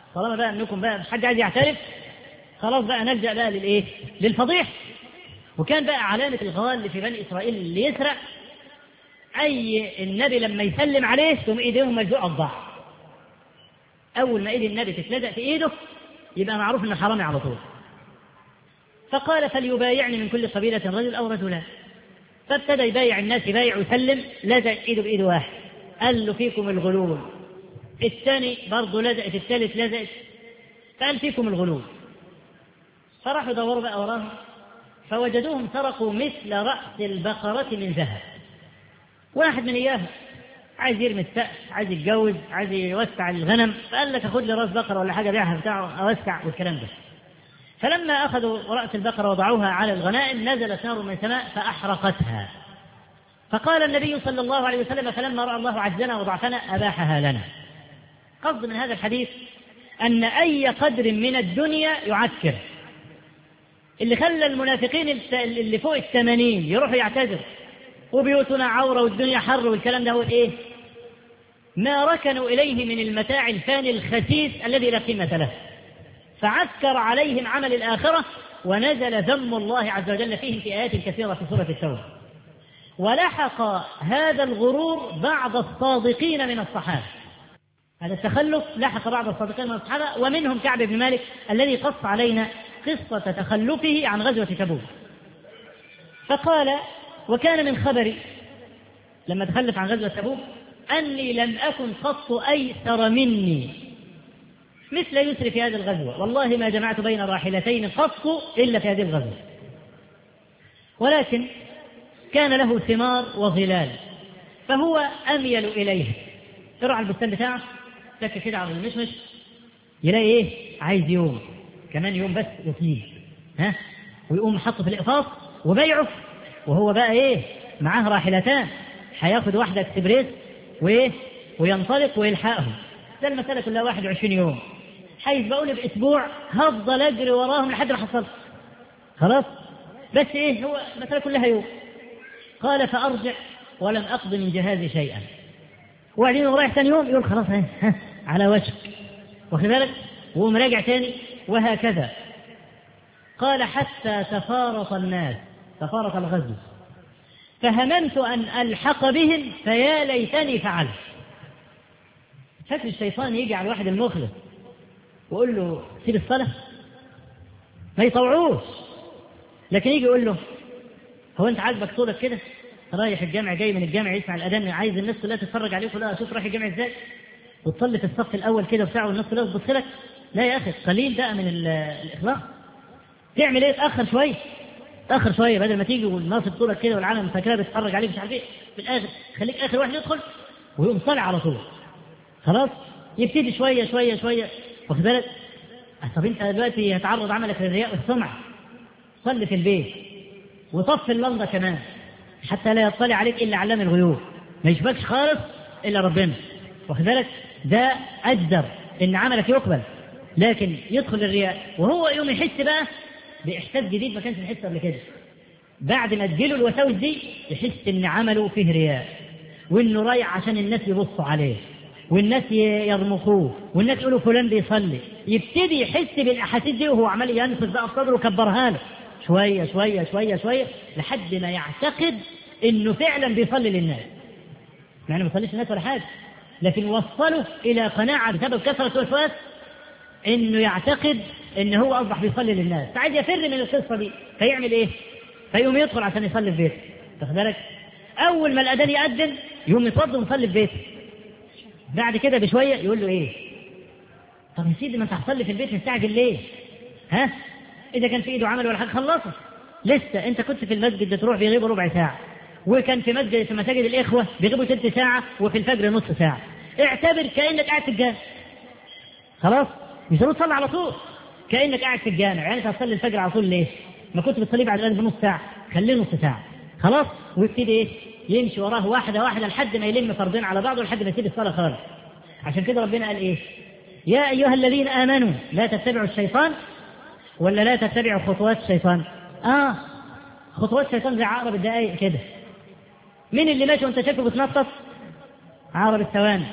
طالما بقى انكم بقى مش حد عايز يعترف، خلاص بقى نلجأ بقى للايه؟ للفضيح. وكان بقى علامة الغال اللي في بني إسرائيل اللي يسرع أي النبي لما يسلم عليه ثم إيديهم ملزوقة ببعض. أول ما إيد النبي تتلزق في إيده يبقى معروف إنه حرامي على طول. فقال فليبايعني من كل قبيلة رجل أو رجلان. فابتدى يبايع الناس، يبايع ويسلم، لزق إيده بإيد واحد، قال له فيكم الغلول. الثاني برضه لزقت، الثالث لزقت، قال فيكم الغلول. فراحوا يدوروا بقى وراهم فوجدوهم سرقوا مثل رأس البقرة من ذهب. واحد من إياهم عايز يرمي السقف، عايز يتجوز، عايز يوسع الغنم، فقال لك أخذ لي رأس بقرة ولا حاجة بيعها بتاعه أوسع والكلام ده. فلما أخذوا رأس البقرة وضعوها على الغنائم نزلت نار من السماء فأحرقتها. فقال النبي صلى الله عليه وسلم فلما رأى الله عجزنا وضعفنا أباحها لنا. قصد من هذا الحديث أن أي قدر من الدنيا يعكر. اللي خلى المنافقين اللي فوق الثمانين يروحوا يعتذر وبيوتنا عورة والدنيا حر والكلام ده هو إيه؟ ما ركنوا إليه من المتاع الفاني الخسيس الذي لا قيمة له، فعسكر عليهم عمل الآخرة ونزل ذم الله عز وجل فيهم في آيات كثيرة في سورة التوبة. ولحق هذا الغرور بعض الصادقين من الصحابة، هذا التخلف لحق بعض الصادقين من الصحابة، ومنهم كعب بن مالك الذي قص علينا قصة تخلفه عن غزوة تبوك. فقال وكان من خبري لما تخلف عن غزوة تبوك أني لم أكن قط أيسر مني مثل يسر في هذه الغزوة، والله ما جمعت بين راحلتين قط إلا في هذه الغزوة. ولكن كان له ثمار وظلال فهو أميل إليه. يروح البستان بتاعه تك كده على المشمش يلاقي إيه؟ عايز يوم كمان يوم بس يطيب، ها، ويقوم حطه في الإقفاص وبيعه، وهو بقى إيه؟ معاه راحلتان، هياخد واحدة اكسبريس وإيه؟ وينطلق ويلحقهم. ده المسألة كلها واحد وعشرين يوم، هيسبقوني بأسبوع هفضل أجري وراهم لحد ما حصلت. خلاص بس إيه؟ هو المسألة كلها يوم. قال فأرجع ولم أقض من جهازي شيئا. وبعدين رايح ثاني يوم يقول خلاص ها, ها على وشك، واخد بالك، وقوم راجع ثاني، وهكذا. قال حتى تفارط الناس، تفارط الغزو، فهممت أن ألحق بهم فيا ليتني فعلت. فاكر الشيطان يجي على الواحد المخلص ويقول له سيب الصلاة، ما يطوعوش، لكن يجي يقول له هو أنت عاجبك طولك كده، رايح الجامع جاي من الجامع يسمع الأذان عايز الناس كلها تتفرج عليك، ولا أشوف رايح الجامع إزاي وتصلي في الصف الأول كده وساعة والناس كلها تبص لك؟ لا يا أخي، قليل ده من الإخلاص. تعمل إيه؟ تأخر شوية، تأخر شوية، بدل ما تيجي والناس طولك كده والعالم فاكرها بتتفرج عليك مش عارف إيه، في الآخر خليك آخر واحد يدخل ويقوم صلي على طول. خلاص يبتدي شوية شوية شوية، واخد بالك؟ طب أنت دلوقتي هتعرض عملك للرياء والسمعة، صلي في البيت وطفي اللمضة كمان حتى لا يطلع عليك إلا علام الغيوب، ما يشبكش خالص إلا ربنا، واخد بالك؟ ده أجدر إن عملك يقبل. لكن يدخل الرياء وهو يوم يحس بقى بإحساس جديد ما كانش يحس قبل كده، بعد ما تجيله الوساوس دي يحس إن عمله فيه رياء، وإنه رايح عشان الناس يبصوا عليه والناس يرمقوه والناس يقولوا فلان بيصلي، يبتدي يحس بالأحاسيس دي وهو عمال ينفذ بقى في صدره وكبرها له شوية شوية شوية شوية لحد ما يعتقد إنه فعلا بيصلي للناس، يعني ما بيصليش الناس ولا حاجة، لكن وصله إلى قناعة بسبب كثرة الوسواس إنه يعتقد إن هو أصبح بيصلي للناس، فعايز يفر من القصة دي، فيعمل إيه؟ فيقوم يدخل عشان يصلي في بيته، تاخد بالك؟ أول ما الأذان يأذن يقوم يتوضأ ويصلي في بيته. بعد كده بشوية يقول له إيه؟ طب يا سيدي ما أنت هتصلي في البيت مستعجل ليه؟ ها؟ إذا كان في إيده عمل ولا حاجة خلصه، لسه أنت كنت في المسجد بتروح بيغيبوا ربع ساعة، وكان في مسجد في مساجد الإخوة بيغيبوا ثلث ساعة، وفي الفجر نص ساعة، اعتبر كأنك قاعد في الجامع. خلاص؟ مش هتروح تصلي على طول كأنك قاعد في الجامع، يعني أنت هتصلي الفجر على طول ليه؟ ما كنت بتصلي بعد الأذان بنص ساعة، خليه نص ساعة. خلاص؟ ويبتدي إيه؟ يمشي وراه واحدة واحدة لحد ما يلم فرضين على بعض ولحد ما يسيب الصلاة خالص. عشان كده ربنا قال إيه؟ يا أيها الذين آمنوا لا تتبعوا الشيطان، ولا لا تتبعوا خطوات الشيطان. آه خطوات الشيطان زي عقرب الدقايق كده. مين اللي ماشي وانت شايفه بتنطط؟ عقرب الثواني.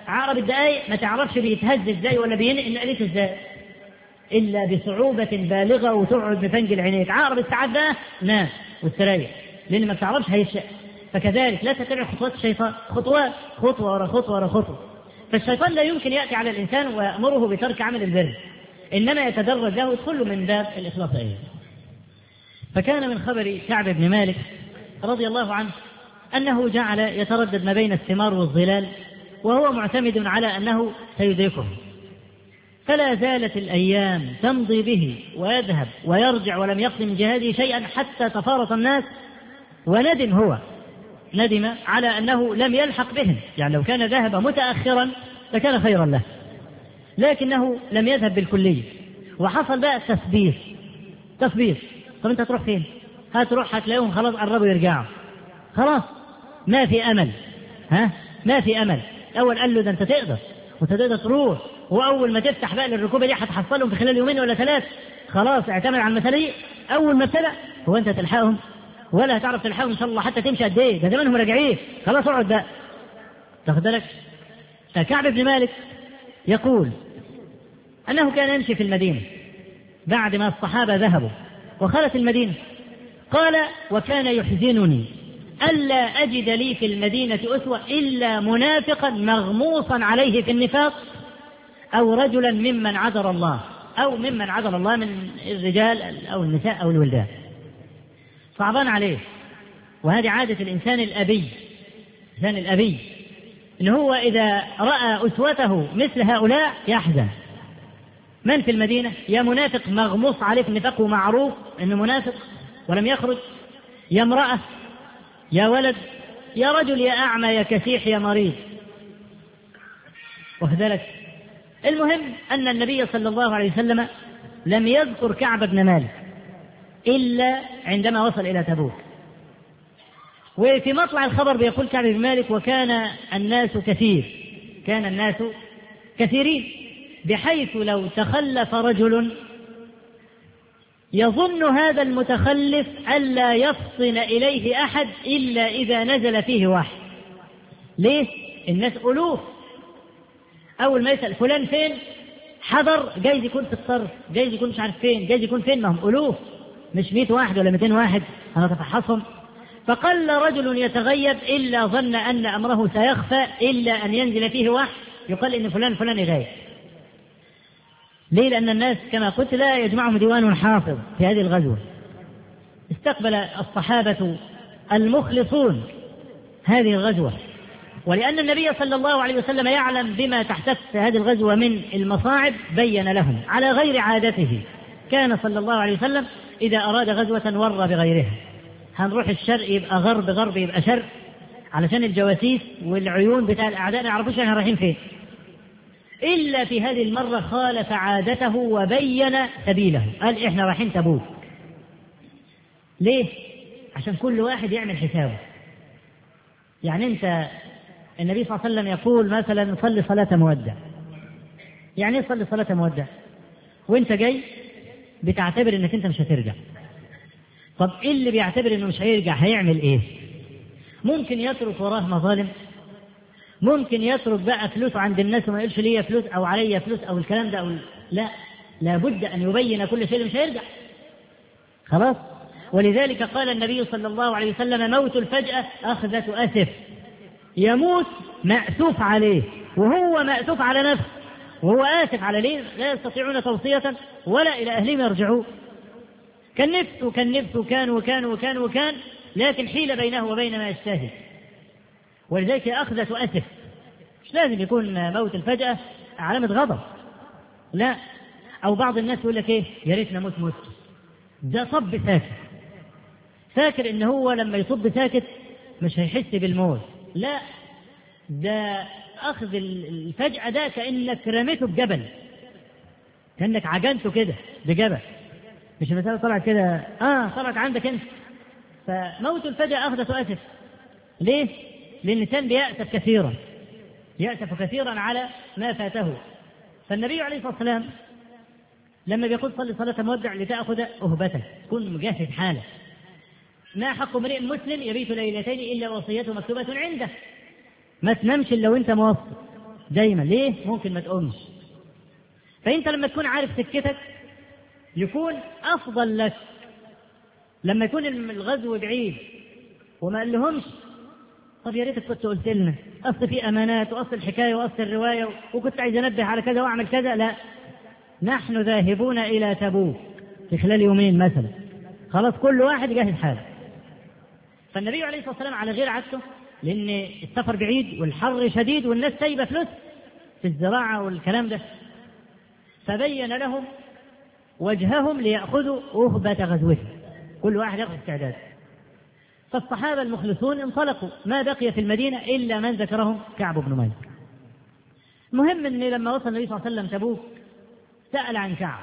عقرب الدقايق ما تعرفش بيتهز ازاي ولا بينقل نقلته ازاي الا بصعوبه بالغه وتقعد مفنجل عينيك. عقرب الساعات ده نام واستريح لان ما بتعرفش هيشاء. فكذلك لا تتبع خطوات الشيطان، خطوات خطوه ورا خطوه ورا خطوه. فالشيطان لا يمكن ياتي على الانسان ويامره بترك عمل البر، انما يتدرج له يدخل من باب الاخلاص ايضا. فكان من خبر كعب بن مالك رضي الله عنه انه جعل يتردد ما بين الثمار والظلال وهو معتمد على انه سيدركه. فلا زالت الايام تمضي به ويذهب ويرجع ولم يقضي من جهاده شيئا حتى تفارق الناس، وندم هو ندم على انه لم يلحق بهم. يعني لو كان ذهب متاخرا لكان خيرا له، لكنه لم يذهب بالكليه. وحصل بقى تثبير تثبير طب انت تروح فين؟ هتروح هتلاقيهم خلاص قربوا يرجعوا، خلاص ما في امل. ها ما في امل. اول قال له ده انت تقدر وتقدر تروح، واول ما تفتح بقى للركوبه دي هتحصلهم في خلال يومين ولا ثلاث، خلاص اعتمد على المثاليه. اول ما ابتدأ هو انت تلحقهم ولا هتعرف تلحقهم ان شاء الله حتى تمشي قد ايه، ده زمانهم راجعين خلاص اقعد بقى. تاخد بالك؟ كعب بن مالك يقول انه كان يمشي في المدينه بعد ما الصحابه ذهبوا وخلت المدينه، قال وكان يحزنني ألا أجد لي في المدينة أسوة إلا منافقا مغموصا عليه في النفاق أو رجلا ممن عذر الله أو ممن عذر الله من الرجال أو النساء أو الولدان. صعبان عليه. وهذه عادة الإنسان الأبي، الإنسان الأبي إن هو إذا رأى أسوته مثل هؤلاء يحزن. من في المدينة؟ يا منافق مغموص عليه في النفاق ومعروف إنه منافق ولم يخرج، يا امرأة، يا ولد، يا رجل، يا أعمى، يا كسيح، يا مريض. وكذلك المهم أن النبي صلى الله عليه وسلم لم يذكر كعب بن مالك إلا عندما وصل إلى تبوك. وفي مطلع الخبر بيقول كعب بن مالك وكان الناس كثير، كان الناس كثيرين بحيث لو تخلف رجل يظن هذا المتخلف ألا يفطن إليه أحد إلا إذا نزل فيه واحد. ليه؟ الناس ألوف، أول ما يسأل فلان فين حضر، جايز يكون في الصرف، جايز يكون مش عارف فين، جايز يكون فين، ما هم ألوف مش مئة واحد ولا مئتين واحد هنتفحصهم. فقل رجل يتغيب إلا ظن أن أمره سيخفى إلا أن ينزل فيه واحد يقال إن فلان فلان غايب. ليه؟ لأن الناس كما قلت لا يجمعهم ديوان حافظ في هذه الغزوة. استقبل الصحابة المخلصون هذه الغزوة، ولأن النبي صلى الله عليه وسلم يعلم بما تحتف هذه الغزوة من المصاعب بين لهم على غير عادته. كان صلى الله عليه وسلم إذا أراد غزوة ور بغيرها، هنروح الشرق يبقى غرب، غرب يبقى شرق، علشان الجواسيس والعيون بتاع الأعداء ما يعرفوش احنا رايحين فين. إلا في هذه المرة خالف عادته وبين سبيله، قال إحنا رايحين تبوك. ليه؟ عشان كل واحد يعمل حسابه. يعني أنت النبي صلى الله عليه وسلم يقول مثلا صلي صلاة مودع. يعني ايه صلي صلاة مودع؟ وانت جاي بتعتبر انك انت مش هترجع. طب ايه اللي بيعتبر انه مش هيرجع هيعمل ايه؟ ممكن يترك وراه مظالم، ممكن يترك بقى فلوس عند الناس وما يقولش ليا فلوس او عليا فلوس او الكلام ده أو لا، لابد ان يبين كل شيء مش هيرجع خلاص. ولذلك قال النبي صلى الله عليه وسلم موت الفجأة أخذة أسف، يموت مأسوف عليه وهو مأسوف على نفسه وهو آسف على ليه لا يستطيعون توصية ولا إلى أهلهم يرجعون. كان نفسه كان نفسه كان وكان وكان وكان لكن حيل بينه وبين ما يشتهي. ولذلك أخذة أسف مش لازم يكون موت الفجأة علامة غضب، لا. أو بعض الناس يقول لك إيه يا ريت نموت موت، ده صب ساكت، فاكر إن هو لما يصب ساكت مش هيحس بالموت، لا، ده أخذ الفجأة ده كأنك رميته بجبل، كأنك عجنته كده بجبل، مش مثلا طلعت كده آه طلعت عندك أنت. فموت الفجأة أخذة أسف. ليه؟ لأن الإنسان بيأسف كثيرا، يأسف كثيرا على ما فاته. فالنبي عليه الصلاة والسلام لما بيقول صلي صلاة مودع لتأخذ أهبته، تكون مجهز حاله. ما حق امرئ مسلم يبيت ليلتين إلا وصيته مكتوبة عنده، ما تنامش إلا وأنت موصي، دايما. ليه؟ ممكن ما تقومش. فأنت لما تكون عارف سكتك يكون أفضل لك. لما يكون الغزو بعيد وما قال لهمش طب يا ريتك كنت قلت لنا أصل في أمانات وأصل الحكاية وأصل الرواية وكنت عايز أنبه على كذا وأعمل كذا، لا، نحن ذاهبون إلى تبوك في خلال يومين مثلا، خلاص كل واحد جاهز حاله. فالنبي عليه الصلاة والسلام على غير عادته، لأن السفر بعيد والحر شديد والناس سايبة فلوس في الزراعة والكلام ده، فبين لهم وجههم ليأخذوا أهبة غزوته، كل واحد يأخذ استعداد. فالصحابة المخلصون انطلقوا، ما بقي في المدينة إلا من ذكرهم كعب بن مالك. المهم أن لما وصل النبي صلى الله عليه وسلم تبوك سأل عن كعب،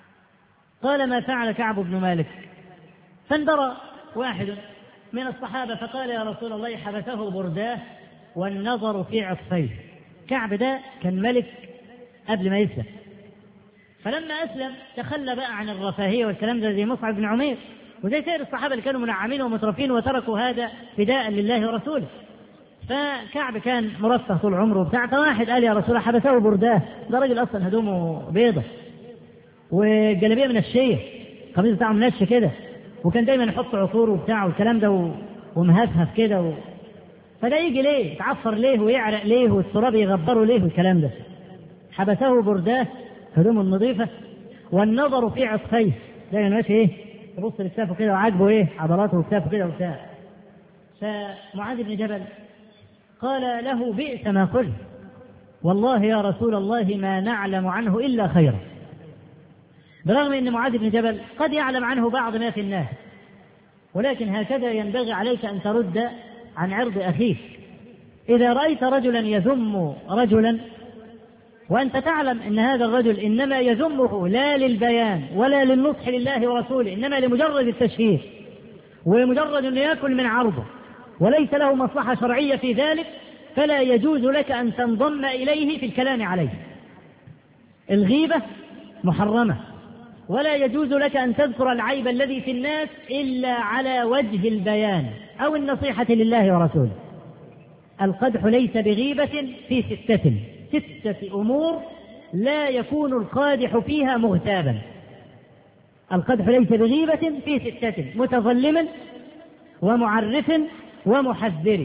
قال ما فعل كعب بن مالك؟ فانبرى واحد من الصحابة فقال يا رسول الله حبسه برداه والنظر في عطفيه. كعب ده كان ملك قبل ما يسلم، فلما أسلم تخلى بقى عن الرفاهية والكلام ده زي مصعب بن عمير وزي سائر الصحابة اللي كانوا منعمين ومترفين وتركوا هذا فداء لله ورسوله. فكعب كان مرفه طول عمره بتاع، فواحد قال يا رسول الله حبسه برداه، ده راجل أصلا هدومه بيضة والجلابية من الشيء، القميص بتاعه منش كده، وكان دايما يحط عطور وبتاعه والكلام ده ومهفهف كده و... فده يجي ليه يتعفر ليه ويعرق ليه والتراب يغبره ليه والكلام ده. حبسه برداه هدومه النظيفة والنظر في عطفيه، دايما ماشي ايه يبص لكتافه كده وعاجبه ايه عضلاته وكتافه كده وبتاع. فمعاذ بن جبل قال له بئس ما قلت، والله يا رسول الله ما نعلم عنه إلا خيرا. برغم أن معاذ بن جبل قد يعلم عنه بعض ما في الناس، ولكن هكذا ينبغي عليك أن ترد عن عرض أخيك. إذا رأيت رجلا يذم رجلا وأنت تعلم أن هذا الرجل إنما يذمه لا للبيان ولا للنصح لله ورسوله، إنما لمجرد التشهير ومجرد أن يأكل من عرضه وليس له مصلحة شرعية في ذلك، فلا يجوز لك أن تنضم إليه في الكلام عليه. الغيبة محرمة، ولا يجوز لك أن تذكر العيب الذي في الناس إلا على وجه البيان أو النصيحة لله ورسوله. القدح ليس بغيبة في ستة ستة أمور لا يكون القادح فيها مغتابا. القدح ليس بغيبة في ستة: متظلم ومعرف ومحذر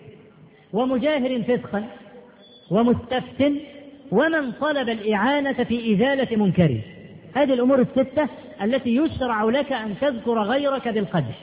ومجاهر فسقا ومستفت ومن طلب الإعانة في إزالة منكر. هذه الأمور الستة التي يشرع لك أن تذكر غيرك بالقدح.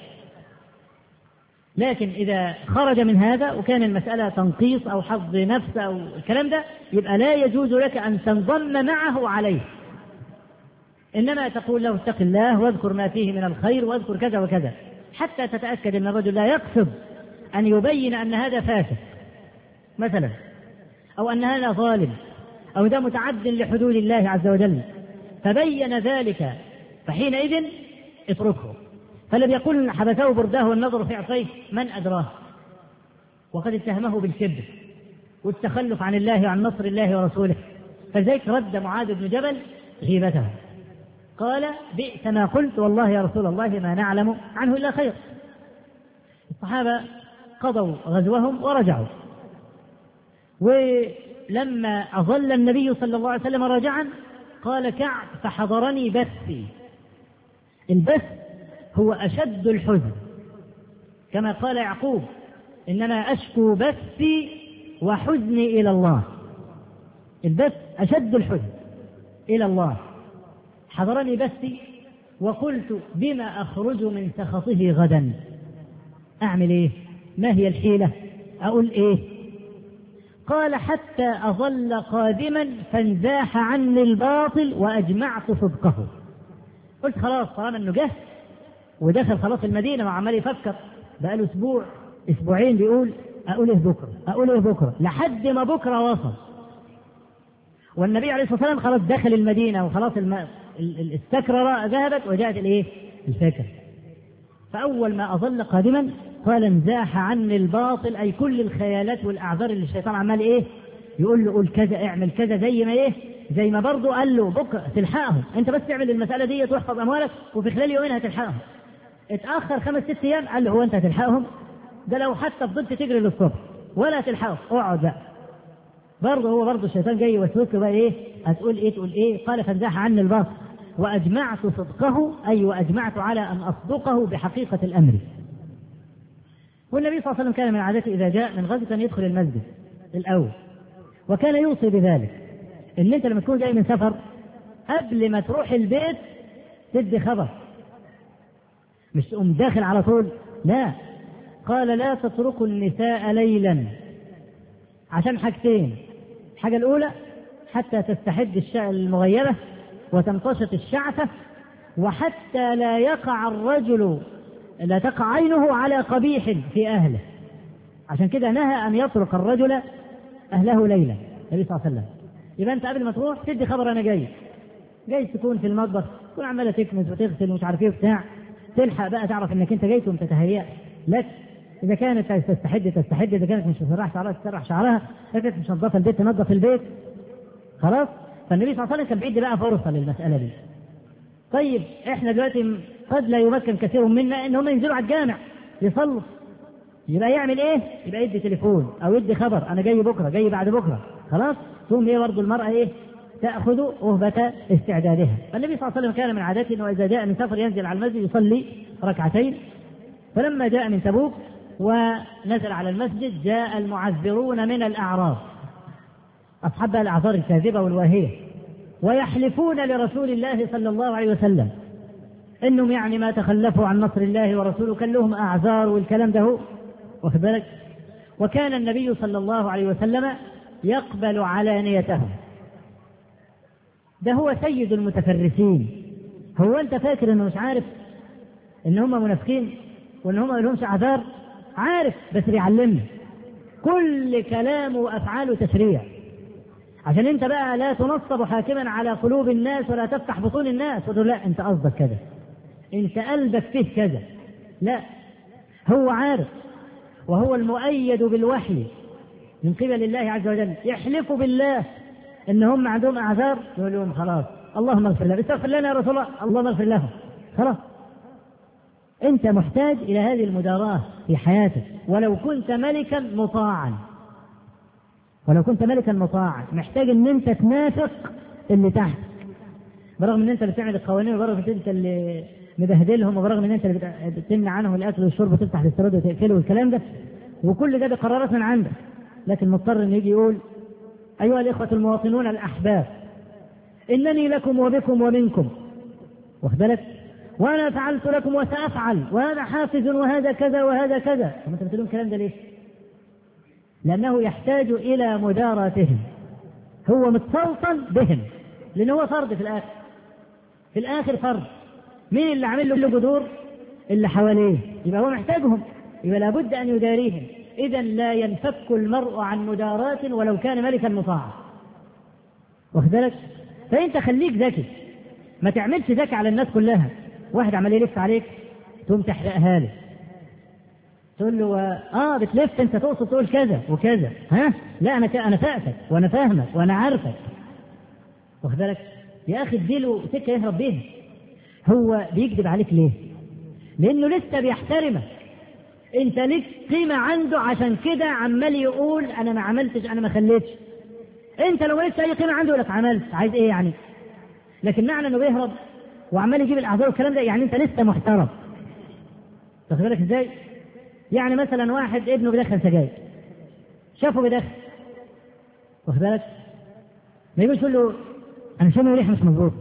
لكن إذا خرج من هذا وكان المسألة تنقيص أو حظ نفس أو الكلام ده، يبقى لا يجوز لك أن تنضم معه عليه، إنما تقول له اتق الله واذكر ما فيه من الخير واذكر كذا وكذا، حتى تتأكد أن الرجل لا يقصد أن يبين أن هذا فاسد مثلا، أو أن هذا ظالم، أو ده متعد لحدود الله عز وجل، فبين ذلك فحينئذ اتركه. فالذي يقول حبسه برداه والنظر في عطيه من أدراه، وقد اتهمه بالكبر والتخلف عن الله وعن نصر الله ورسوله. فذلك رد معاذ بن جبل غيبته، قال بئس ما قلت، والله يا رسول الله ما نعلم عنه إلا خير. الصحابة قضوا غزوهم ورجعوا، ولما أظل النبي صلى الله عليه وسلم راجعا قال كعب فحضرني بثي. البث هو أشد الحزن، كما قال يعقوب إنما أشكو بثي وحزني إلى الله. البث أشد الحزن إلى الله. حضرني بثي وقلت بما أخرج من سخطه غدا، أعمل إيه؟ ما هي الحيلة؟ أقول إيه؟ قال حتى أظل قادما فانزاح عني الباطل وأجمعت صدقه. قلت خلاص طالما أنه جه ودخل خلاص المدينة وعمال يفكر بقاله أسبوع أسبوعين بيقول أقول إيه بكرة أقول إيه بكرة لحد ما بكرة وصل، والنبي عليه الصلاة والسلام خلاص دخل المدينة وخلاص الم... السكرة ذهبت وجاءت الإيه؟ الفكرة. فأول ما أظل قادما قال انزاح عني الباطل، أي كل الخيالات والأعذار اللي الشيطان عمال إيه يقول له قول كذا اعمل كذا، زي ما إيه زي ما برضو قال له بكرة تلحقهم، أنت بس تعمل المسألة دي تحفظ أموالك وفي خلال يومين هتلحقهم. اتأخر خمس ست أيام قال له هو أنت هتلحقهم؟ ده لو حتى فضلت تجري للصبح ولا تلحقهم، اقعد بقى. برضه هو برضه الشيطان جاي يوسوس له بقى ايه؟ هتقول ايه تقول ايه؟ قال فانزاح عني الباطل واجمعت صدقه، اي واجمعت على ان اصدقه بحقيقه الامر. والنبي صلى الله عليه وسلم كان من عادته اذا جاء من غزوه ان يدخل المسجد الاول، وكان يوصي بذلك ان انت لما تكون جاي من سفر قبل ما تروح البيت تدي خبر، مش تقوم داخل على طول، لا. قال لا تتركوا النساء ليلا عشان حاجتين: الحاجة الأولى حتى تستحد المغيبة وتنقشط الشعثة، وحتى لا يقع الرجل لا تقع عينه على قبيح في أهله. عشان كده نهى أن يترك الرجل أهله ليلا النبي صلى الله عليه وسلم. يبقى أنت قبل ما تروح تدي خبر أنا جاي، جاي تكون في المطبخ تكون عمالة تكنس وتغسل ومش عارف ايه وبتاع، تلحق بقى تعرف انك انت جاي وتتهيأ لك. اذا كانت تستحد تستحد، اذا كانت مش تسرح شعرها تسرح شعرها، اذا كانت مش نظافه البيت تنظف البيت. خلاص. فالنبي صلى الله عليه وسلم كان بيدي بقى فرصه للمساله دي. طيب احنا دلوقتي قد لا يمكن كثير منا ان هم ينزلوا على الجامع يصلوا، يبقى يعمل ايه؟ يبقى يدي تليفون او يدي خبر انا جاي بكره جاي بعد بكره. خلاص. ثم هي برضه المراه ايه؟ تأخذ أهبة استعدادها. فالنبي صلى الله عليه وسلم كان من عادته أنه إذا جاء من سفر ينزل على المسجد يصلي ركعتين. فلما جاء من تبوك ونزل على المسجد جاء المعذرون من الأعراب، أصحاب الأعذار الكاذبة والواهية، ويحلفون لرسول الله صلى الله عليه وسلم إنهم يعني ما تخلفوا عن نصر الله ورسوله، كان لهم أعذار والكلام ده. واخد بالك؟ وكان النبي صلى الله عليه وسلم يقبل علانيتهم. ده هو سيد المتفرسين. هو انت فاكر انه مش عارف ان هم منافقين وان هم ما لهمش اعذار؟ عارف، بس بيعلمنا. كل كلامه وافعاله تشريع، عشان انت بقى لا تنصب حاكما على قلوب الناس ولا تفتح بطون الناس وتقول لا انت قصدك كذا، انت قلبك فيه كذا. لا، هو عارف، وهو المؤيد بالوحي من قبل الله عز وجل. يحلف بالله ان هم عندهم اعذار، يقول لهم خلاص اللهم اغفر لنا، استغفر لنا يا رسول الله، اللهم اغفر لهم. خلاص. انت محتاج الى هذه المداراة في حياتك، ولو كنت ملكا مطاعا، ولو كنت ملكا مطاعا محتاج ان انت تنافق اللي تحت، برغم ان انت اللي بتعمل القوانين، وبرغم ان انت اللي مبهدلهم، وبرغم ان انت اللي بتمنع عنهم الاكل والشرب وتفتح الاستيراد وتقفله والكلام ده، وكل ده بقرارات من عندك. لكن مضطر ان يجي يقول أيها الإخوة المواطنون الأحباب، إنني لكم وبكم ومنكم، واخد بالك، وأنا فعلت لكم وسأفعل، وهذا حافز وهذا كذا وهذا كذا. طب أنت بتقولون الكلام ده ليه؟ لأنه يحتاج إلى مداراتهم، هو متسلطن بهم، لأنه هو فرد في الآخر. في الآخر فرد. مين اللي عامل له جذور؟ اللي حواليه، يبقى هو محتاجهم، يبقى لابد أن يداريهم. إذن لا ينفك المرء عن مدارات ولو كان ملكا مطاعا، واخد بالك. فأنت خليك ذكي، ما تعملش ذكي على الناس كلها. واحد عمال يلف عليك تقوم تحرقها له، تقول له اه بتلف انت تقصد تقول كذا وكذا، ها لا انا انا فاهمك وانا فاهمك وانا عارفك، واخد بالك. يا اخي اديله سكه يهرب بيها. هو بيكذب عليك ليه؟ لانه لسه بيحترمك، انت ليك قيمه عنده، عشان كده عمال يقول انا ما عملتش انا ما خليتش. انت لو مالكش اي قيمه عنده يقول لك عملت، عايز ايه يعني؟ لكن معنى انه بيهرب وعمال يجيب الاعذار والكلام ده يعني انت لسه محترم. واخد بالك ازاي؟ يعني مثلا واحد ابنه بيدخن سجاير، شافه بيدخن، واخد بالك، ما يقولش له انا شامم ريحه مش مظبوط،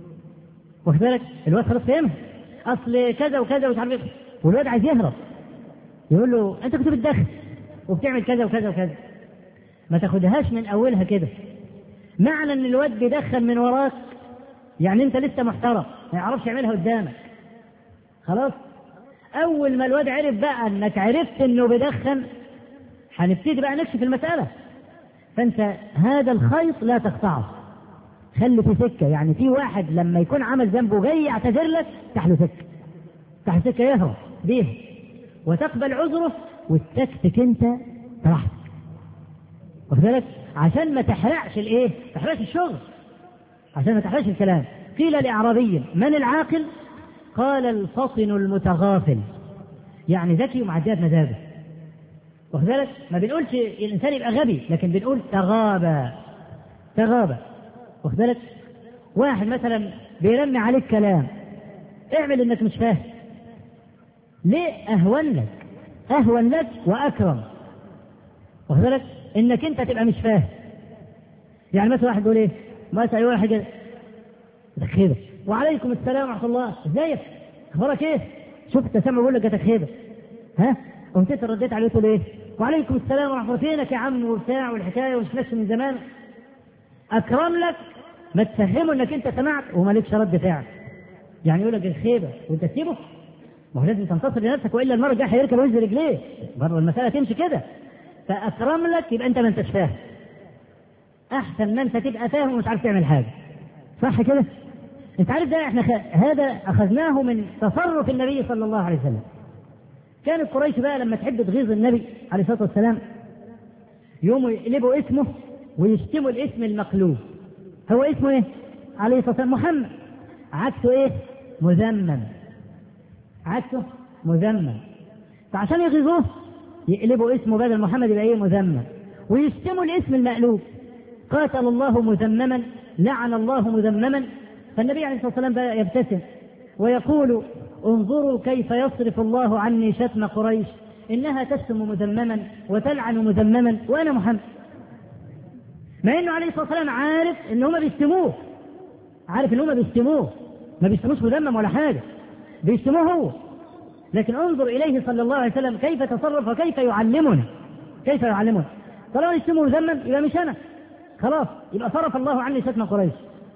واخد بالك. الواد خلاص فهمها، اصل كذا وكذا ومش عارف ايه، والواد عايز يهرب، يقول له انت كنت بتدخن وبتعمل كذا وكذا وكذا. ما تاخدهاش من اولها كده. معنى ان الواد بيدخن من وراك يعني انت لسه محترم، ما يعرفش يعملها قدامك. خلاص. اول ما الواد عرف بقى انك عرفت انه بيدخن، هنبتدي بقى نكشف المساله. فانت هذا الخيط لا تقطعه، خلي في سكه. يعني في واحد لما يكون عمل ذنبه جاي يعتذر لك، تحله سكه، تحله سكه يهرب بيها وتقبل عذره وتكتك انت براحتك، واخد بالك، عشان ما تحرقش الايه؟ ما تحرقش الشغل، عشان ما تحرقش الكلام. قيل لاعرابي من العاقل؟ قال الفطن المتغافل، يعني ذكي ومعديه بمزاجه. واخد بالك؟ ما بنقولش الانسان يبقى غبي، لكن بنقول تغابى تغابى. واخد بالك؟ واحد مثلا بيرمي عليك كلام، اعمل انك مش فاهم. ليه؟ اهون لك اهون لك واكرم. واخد بالك؟ انك انت تبقى مش فاهم. يعني مثلا واحد يقول ايه؟ مثلا يقول حاجه تخيبه، وعليكم السلام ورحمه الله، ازيك؟ اخبارك ايه؟ شوف التسامح بيقول لك تخيبه، ها؟ قمت انت رديت عليه تقول ايه؟ وعليكم السلام ورحمه الله، فينك يا عم وبتاع والحكايه ومش نفس من زمان. اكرم لك ما تفهمه انك انت سمعت ومالكش رد فعل. يعني يقول لك الخيبه وانت تسيبه؟ ما هو لازم تنتصر لنفسك، والا المره الجايه هيركب وينزل رجليه. برضه المساله تمشي كده. فاكرم لك يبقى انت ما انتش فاهم، احسن ما انت تبقى فاهم ومش عارف تعمل حاجه. صح كده؟ انت عارف ده احنا خ... هذا اخذناه من تصرف النبي صلى الله عليه وسلم. كانت قريش بقى لما تحب تغيظ النبي عليه الصلاه والسلام يوموا يقلبوا اسمه ويشتموا الاسم المقلوب. هو اسمه ايه؟ عليه الصلاه والسلام محمد، عكسه ايه؟ مذمم. عكسه مذمم. فعشان يغيظوه يقلبوا اسمه بدل محمد يبقى ايه؟ مذمم. ويشتموا الاسم المقلوب، قاتل الله مذمما، لعن الله مذمما. فالنبي عليه الصلاه والسلام بقى يبتسم ويقول انظروا كيف يصرف الله عني شتم قريش، انها تشتم مذمما وتلعن مذمما وانا محمد. مع انه عليه الصلاه والسلام عارف ان هم بيشتموه، عارف ان هم بيشتموه، ما بيشتموش مذمم ولا حاجه، بيشتموه هو. لكن انظر اليه صلى الله عليه وسلم كيف تصرف وكيف يعلمنا، كيف يعلمنا. طالما يشتموا مذمم يبقى مش انا، خلاص يبقى صرف الله عني شتم قريش.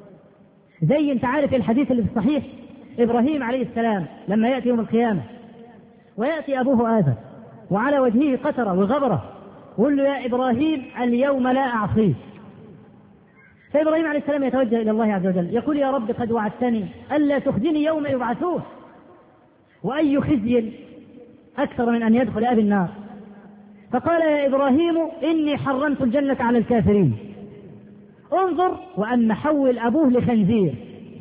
زي انت عارف الحديث اللي في الصحيح، ابراهيم عليه السلام لما ياتي يوم القيامه وياتي ابوه آدم وعلى وجهه قتره وغبره، قل له يا ابراهيم اليوم لا اعصيك. فابراهيم عليه السلام يتوجه الى الله عز وجل يقول يا رب قد وعدتني الا تخزني يوم يبعثون، واي خزي اكثر من ان يدخل ابي النار. فقال يا ابراهيم اني حرمت الجنه على الكافرين. انظر، واما حول ابوه لخنزير،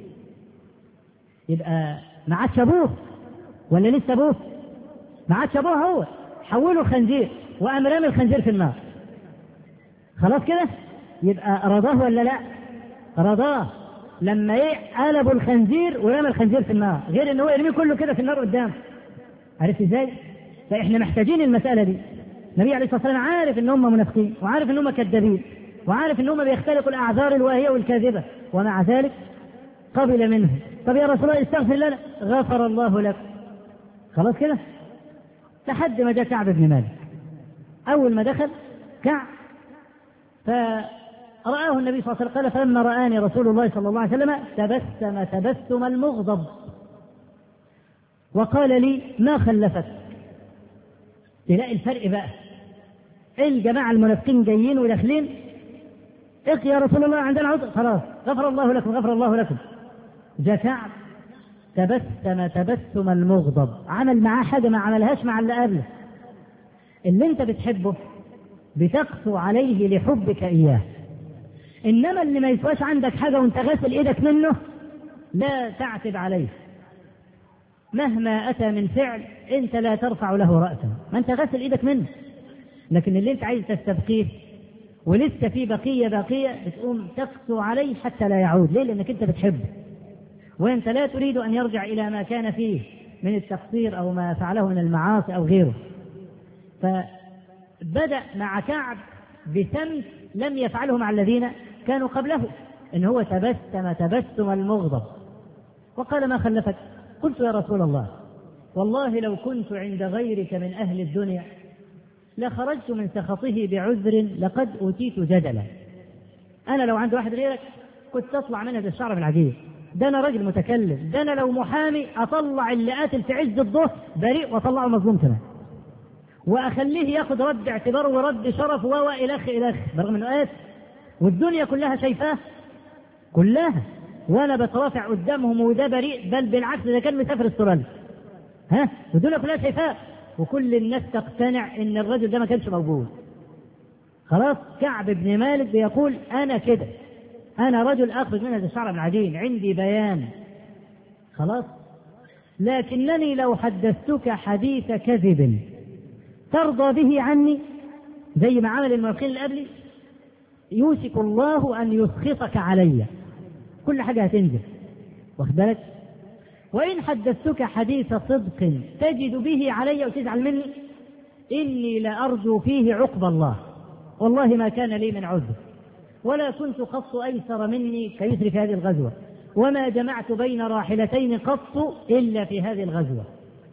يبقى ما عادش ابوه ولا لسه ابوه؟ ما عادش ابوه، هو حوله خنزير وقام رامي الخنزير في النار. خلاص كده يبقى رضاه ولا لا؟ رضاه لما ايه؟ قلبوا الخنزير ورمى الخنزير في النار، غير ان هو يرميه كله كده في النار قدام. عرفت ازاي؟ فاحنا محتاجين المساله دي. النبي عليه الصلاه والسلام عارف ان هم منافقين، وعارف ان هم كذابين، وعارف ان هم بيختلقوا الاعذار الواهيه والكاذبه، ومع ذلك قبل منه. طب يا رسول الله استغفر لنا، غفر الله لك. خلاص كده. لحد ما جاء كعب بن مالك. اول ما دخل كعب فرآه النبي صلى الله عليه وسلم قال فلما رآني رسول الله صلى الله عليه وسلم تبسم تبسم المغضب وقال لي ما خلفك. تلاقي الفرق بقى، الجماعة المنافقين جايين وداخلين، اقي يا رسول الله عندنا عذر، خلاص غفر الله لكم غفر الله لكم. جاء كعب تبسم تبسم المغضب، عمل معاه حاجة ما عملهاش مع اللي قبله. اللي انت بتحبه بتقسو عليه لحبك اياه، انما اللي ما يسواش عندك حاجة وانت غاسل ايدك منه لا تعتب عليه. مهما اتى من فعل انت لا ترفع له رأسا، ما انت غاسل ايدك منه. لكن اللي انت عايز تستبقيه ولسه في بقية باقية بتقوم تقسو عليه حتى لا يعود. ليه؟ لانك انت بتحبه وانت لا تريد ان يرجع الى ما كان فيه من التقصير او ما فعله من المعاصي او غيره. فبدأ مع كعب بسمت لم يفعله مع الذين كانوا قبله، ان هو تبسم تبسم المغضب وقال ما خلفك؟ قلت يا رسول الله والله لو كنت عند غيرك من اهل الدنيا لخرجت من سخطه بعذر لقد اوتيت جدلا. انا لو عند واحد غيرك كنت اطلع منها بالشعر بالعجيب، ده انا راجل متكلم، ده انا لو محامي اطلع اللي قاتل في عز الظهر بريء واطلعه مظلوم كمان، واخليه ياخذ رد اعتبار ورد شرف و الخ الخ، برغم انه قاتل والدنيا كلها شايفاه كلها، وانا بترافع قدامهم وده بريء، بل بالعكس ده كان مسافر استراليا، ها، والدنيا كلها شايفاه وكل الناس تقتنع ان الرجل ده ما كانش موجود. خلاص كعب بن مالك بيقول انا كده، انا رجل اخرج منها الشعر بالعجين، عندي بيان. خلاص. لكنني لو حدثتك حديث كذب ترضى به عني زي ما عمل المنافقين اللي قبلي، يوشك الله أن يسخطك علي، كل حاجة هتنزل، واخد بالك؟ وإن حدثتك حديث صدق تجد به علي وتزعل مني، إني لأرجو فيه عقب الله، والله ما كان لي من عذر، ولا كنت قط أيسر مني كيسر في هذه الغزوة، وما جمعت بين راحلتين قط إلا في هذه الغزوة.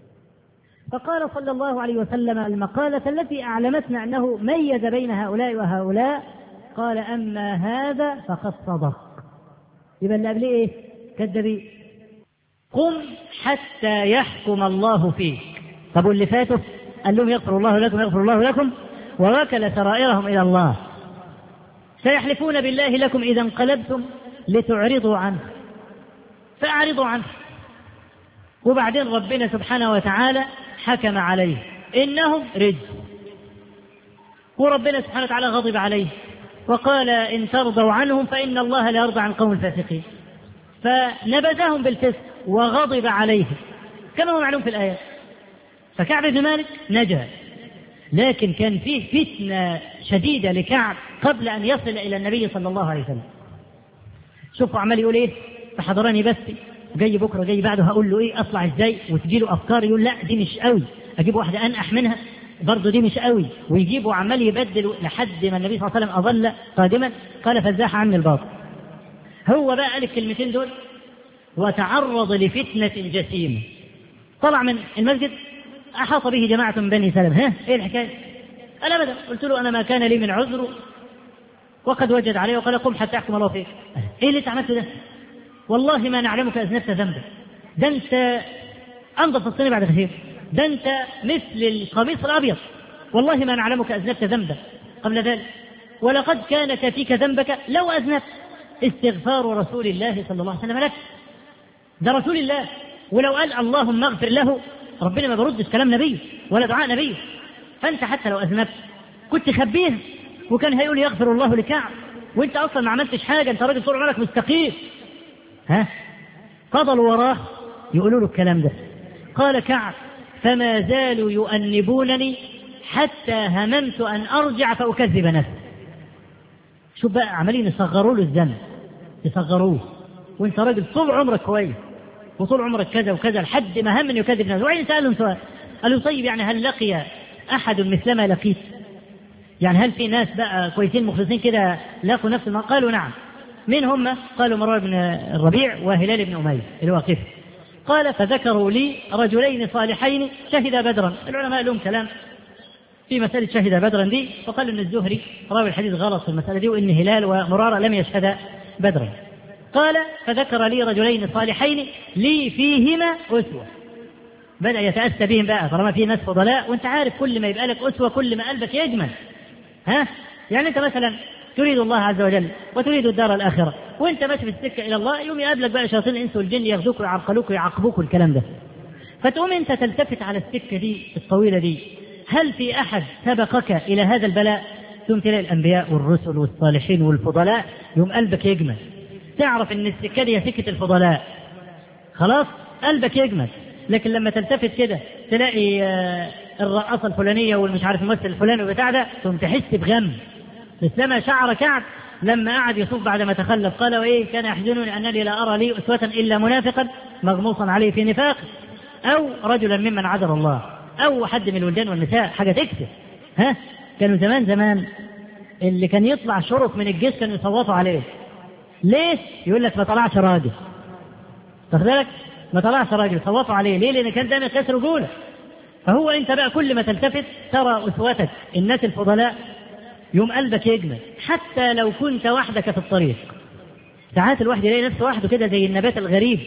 فقال صلى الله عليه وسلم المقالة التي أعلمتنا أنه ميز بين هؤلاء وهؤلاء، قال أما هذا فقد صدق. يبقى اللي قبل إيه؟ كذبي. قم حتى يحكم الله فيك. طب واللي فاتوا قال لهم يغفر الله لكم يغفر الله لكم، ووكل سرائرهم إلى الله. سيحلفون بالله لكم إذا انقلبتم لتعرضوا عنه، فأعرضوا عنه. وبعدين ربنا سبحانه وتعالى حكم عليه إنهم رجس، وربنا سبحانه وتعالى غضب عليه وقال إن ترضوا عنهم فإن الله لا يرضى عن قوم الفاسقين، فنبذهم بالفسق وغضب عليهم كما هو معلوم في الآيات. فكعب بن مالك نجا، لكن كان فيه فتنة شديدة لكعب قبل أن يصل إلى النبي صلى الله عليه وسلم. شوفوا عمال يقول إيه، فحضرني بس جاي بكرة جاي بعده هقول له إيه أطلع إزاي، وتجيله أفكار يقول لا دي مش قوي، أجيب واحدة أنقح منها برضه دي مش قوي، ويجيبه عمال يبدل لحد ما النبي صلى الله عليه وسلم أظل قادما قال فزاح عني الباطل. هو بقى قال الكلمتين دول وتعرض لفتنة جسيمة. طلع من المسجد أحاط به جماعة من بني سلمة، ها إيه الحكاية؟ قال أبدا، قلت له أنا ما كان لي من عذر وقد وجد عليه وقال قم حتى يحكم الله فيك. إيه اللي عملته ده؟ والله ما نعلمك أذنبت ذنبا، ده أنت أنظف الصين بعد كثير، ده أنت مثل القميص الأبيض، والله ما نعلمك أذنبت ذنبا قبل ذلك، ولقد كان كفيك ذنبك لو أذنبت استغفار رسول الله صلى الله عليه وسلم لك. ده رسول الله، ولو قال اللهم اغفر له ربنا ما بردش كلام نبي ولا دعاء نبي. فأنت حتى لو أذنبت كنت خبيه، وكان هيقول يغفر الله لكعب، وانت أصلا ما عملتش حاجة، انت راجل طول عمرك مستقيم. ها فضلوا وراه يقولوا له الكلام ده. قال كعب فما زالوا يؤنبونني حتى هممت أن أرجع فأكذب نفسي. شوف بقى عمالين يصغروا له الذنب، يصغروه، وانت راجل طول عمرك كويس وطول عمرك كذا وكذا، لحد ما هم أن يكذب نفسه. وعين سألهم سؤال، قالوا طيب يعني هل لقي أحد مثلما لقيت؟ يعني هل في ناس بقى كويسين مخلصين كده لاقوا نفس ما؟ قالوا نعم. من هم؟ قالوا مروان بن الربيع وهلال بن أمية اللي هو قف. قال فذكروا لي رجلين صالحين شهدا بدرا. العلماء لهم كلام في مسألة شهد بدرا دي، فقالوا ان الزهري راوي الحديث غلط في المسألة دي، وان هلال ومرارة لم يشهدا بدرا. قال فذكر لي رجلين صالحين لي فيهما أسوة. بدأ يتأسى بهم بقى طالما في ناس فضلاء، وانت عارف كل ما يبقى لك أسوة كل ما قلبك يجمل. ها يعني انت مثلا تريد الله عز وجل وتريد الدار الآخرة، وانت ماشي في السكة إلى الله، يوم يقابلك بقى شياطين الإنس والجن ياخذوك ويعرقلوك ويعاقبوك والكلام ده، فتقوم انت تلتفت على السكة دي الطويلة دي، هل في أحد سبقك إلى هذا البلاء؟ ثم تلاقي الأنبياء والرسل والصالحين والفضلاء، يوم قلبك يجمل، تعرف ان السكة دي سكة الفضلاء، خلاص قلبك يجمل. لكن لما تلتفت كده تلاقي الرقاصة الفلانية والمش عارف الممثل الفلاني وبتاع ده، ثم تحس بغم. مثلما شعر كعب لما قعد يصوف بعد ما تخلف، قال وإيه كان يحزنني أنني لا أرى لي أسوة إلا منافقا مغموصا عليه في نفاق، أو رجلا ممن عذر الله، أو حد من الولدان والنساء، حاجة تكسر. ها كانوا زمان زمان اللي كان يطلع شرط من الجيش كانوا يصوتوا عليه. ليه؟ يقول لك ما طلعش راجل، تخذلك ما طلعش راجل، صوتوا عليه. ليه؟ لأن كان دايما يكسر رجوله. فهو أنت بقى كل ما تلتفت ترى أسوتك الناس الفضلاء، يوم قلبك يجمل، حتى لو كنت وحدك في الطريق. ساعات الواحد يلاقي نفسه وحده كده زي النبات الغريب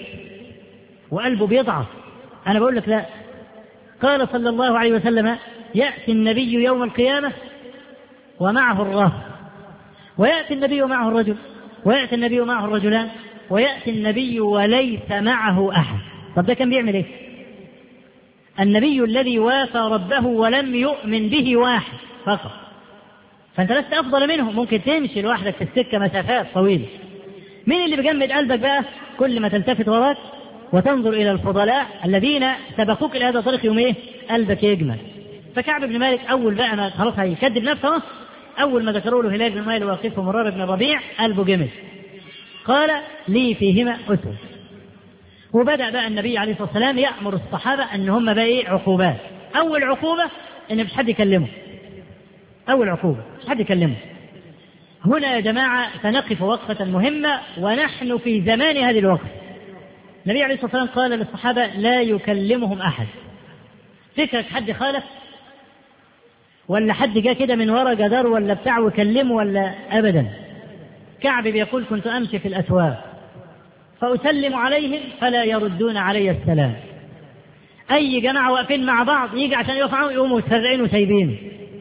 وقلبه بيضعف. أنا بقول لك لا، قال صلى الله عليه وسلم يأتي النبي يوم القيامة ومعه الرهط، ويأتي النبي ومعه الرجل، ويأتي النبي ومعه الرجلان، ويأتي النبي وليس معه أحد. طب ده كان بيعمل إيه؟ النبي الذي وافى ربه ولم يؤمن به واحد فقط، فأنت لست أفضل منه، ممكن تمشي لوحدك في السكة مسافات طويلة. مين اللي بيجمد قلبك بقى؟ كل ما تلتفت وراك وتنظر إلى الفضلاء الذين سبقوك إلى هذا الطريق، يوم إيه؟ قلبك يجمل. فكعب بن مالك أول بقى ما خلاص هيكذب نفسه، أول ما ذكروا له هلال بن مالك واقفه مرار بن الربيع قلبه جمد، قال لي فيهما أسوة. وبدأ بقى النبي عليه الصلاة والسلام يأمر الصحابة أن هم بقى إيه عقوبات. أول عقوبة إن مش حد يكلمه، أول عقوبة مش حد يكلمه. هنا يا جماعة سنقف وقفة مهمة ونحن في زمان هذه الوقت. النبي عليه الصلاة والسلام قال للصحابة لا يكلمهم أحد. فكرك حد خالف ولا حد جاء كده من ورا جدار ولا بتاع وكلمه ولا أبدا. كعب بيقول كنت أمشي في الأسواق فأسلم عليهم فلا يردون علي السلام. أي جماعة واقفين مع بعض يجي عشان يقفوا يقوموا متفرعين وسايبين.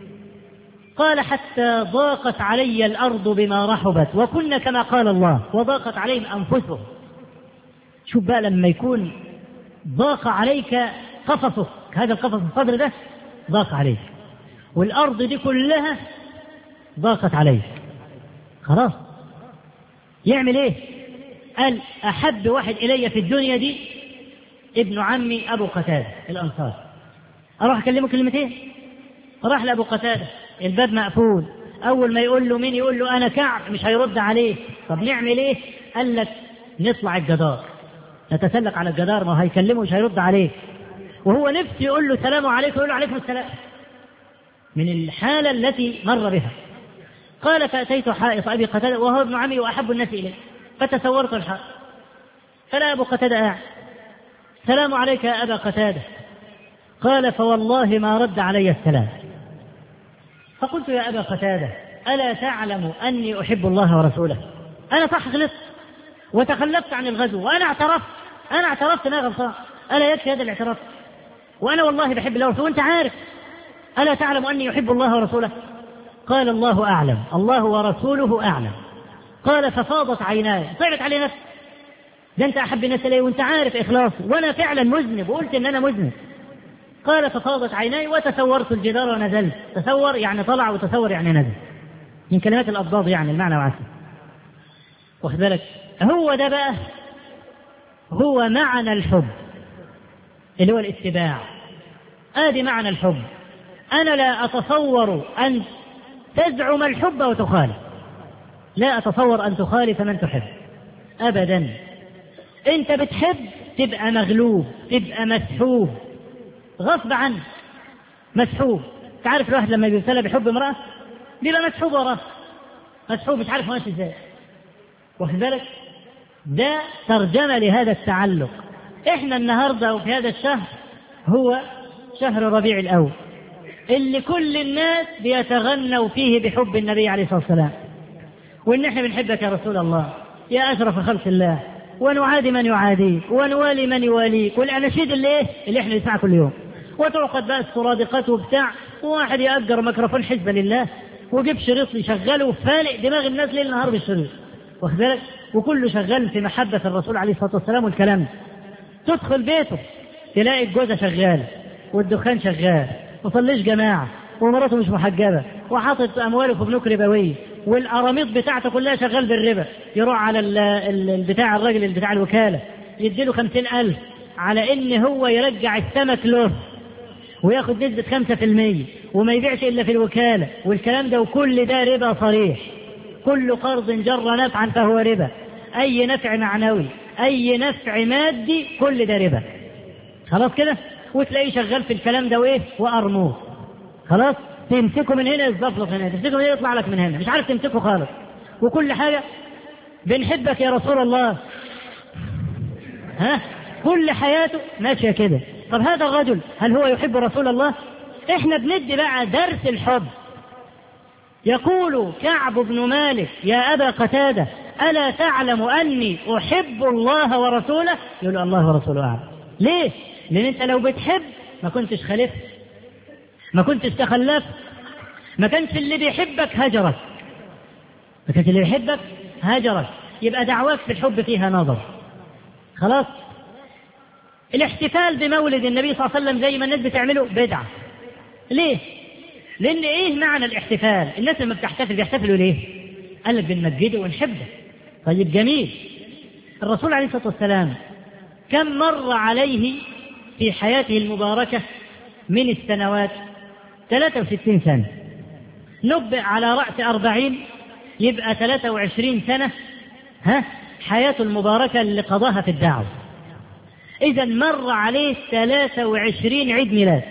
قال حتى ضاقت علي الأرض بما رحبت وكنا كما قال الله وضاقت عليهم أنفسهم. شوف بقى لما يكون ضاق عليك قفصك، هذا القفص الصدر ده ضاق عليك والأرض دي كلها ضاقت عليك، خلاص يعمل ايه؟ قال أحب واحد إلي في الدنيا دي ابن عمي أبو قتادة الأنصار، أروح أكلمه كلمتين. راح لأبو قتادة الباب مقفول، أول ما يقول له مين يقول له أنا كعب مش هيرد عليه. طب نعمل ايه؟ قال لك نطلع الجدار نتسلق على الجدار، ما هيكلمه مش هيرد عليه، وهو نفسه يقول له سلام عليكم يقول له عليكم السلام من الحالة التي مر بها. قال فأتيت حائط أبي قتادة وهو ابن عمي وأحب الناس إليه فتسورت الحائط فلا أبو قتادة قاعد. السلام عليك يا أبا قتادة. قال فوالله ما رد علي السلام. فقلت يا أبا قتادة ألا تعلم أني أحب الله ورسوله؟ أنا صح غلطت وتخلفت عن الغزو وأنا اعترفت، أنا اعترفت أنا غلطان، ألا يكفي هذا الاعتراف؟ وأنا والله بحب الله ورسوله وأنت عارف. ألا تعلم أني يحب الله ورسوله؟ قال الله أعلم، الله ورسوله أعلم. قال ففاضت عيناي، صعبت علي نفسي، ده أنت أحب الناس إلي وأنت عارف إخلاصي وأنا فعلا مذنب وقلت إن أنا مذنب. قال ففاضت عيناي وتسورت الجدار ونزلت. تسور يعني طلع وتسور يعني نزل، من كلمات الأضداد يعني المعنى وعسل. واخد بالك؟ هو ده بقى هو معنى الحب اللي هو الاتباع. آدي معنى الحب. أنا لا أتصور أن تزعم الحب وتخالف، لا أتصور أن تخالف من تحب أبدا. أنت بتحب تبقى مغلوب، تبقى مسحوب غصب عنك، مسحوب. تعرف الواحد لما يبتلى بحب امرأة بيبقى مسحوب وراه، مسحوب مش عارف ماشي ازاي. واخد بالك؟ ده ترجمة لهذا التعلق. احنا النهارده وفي هذا الشهر هو شهر ربيع الأول اللي كل الناس بيتغنوا فيه بحب النبي عليه الصلاة والسلام، وإن احنا بنحبك يا رسول الله يا أشرف خلق الله، ونعادي من يعاديك ونوالي من يواليك، والأناشيد اللي إيه اللي احنا نسمعها كل يوم. وتعقد بقى السرادقات وبتاع، وواحد يأجر ميكروفون حزبا لله وجيب شريط يشغله وفالق دماغ الناس ليل نهار بالشريط، واخد بالك؟ وكله شغال في محبة الرسول عليه الصلاة والسلام والكلام. تدخل بيته تلاقي الجوزة شغالة والدخان شغال وصليش جماعة ومراته مش محجبة وحاطط أمواله في بنوك ربوية والأراميط بتاعته كلها شغال بالربا. يروح على البتاع الراجل بتاع الوكالة يديله خمسين ألف على إن هو يرجع السمك له وياخد نسبة خمسة في المية وما يبيعش إلا في الوكالة والكلام ده، وكل ده ربا صريح. كل قرض جر نفعا فهو ربا، أي نفع معنوي أي نفع مادي كل ده ربا. خلاص كده؟ وتلاقيه شغال في الكلام ده وإيه وأرموه. خلاص تمسكه من هنا يتزفلط هنا، تمسكه من هنا يطلع لك من هنا، مش عارف تمسكه خالص. وكل حاجة بنحبك يا رسول الله، ها كل حياته ماشية كده. طب هذا الرجل هل هو يحب رسول الله؟ احنا بندي بقى درس الحب. يقول كعب بن مالك يا أبا قتادة ألا تعلم أني أحب الله ورسوله؟ يقول الله ورسوله أعلم. ليه؟ لأن أنت لو بتحب ما كنتش خلفت، ما كنتش تخلفت، ما كانش اللي بيحبك هجرك، ما كانش اللي بيحبك هجرك. يبقى دعواك في الحب فيها نظر. خلاص؟ الاحتفال بمولد النبي صلى الله عليه وسلم زي ما الناس بتعمله بدعة. ليه؟ لأن إيه معنى الاحتفال؟ الناس لما بتحتفل بيحتفلوا ليه؟ قال لك بنمجده ونحبه. طيب جميل. الرسول عليه الصلاة والسلام كم مر عليه في حياته المباركة من السنوات؟ ثلاثة وستين سنة، نبئ على رأس أربعين يبقى ثلاثة وعشرين سنة، ها حياته المباركة اللي قضاها في الدعوة. إذا مر عليه ثلاثة وعشرين عيد ميلاد،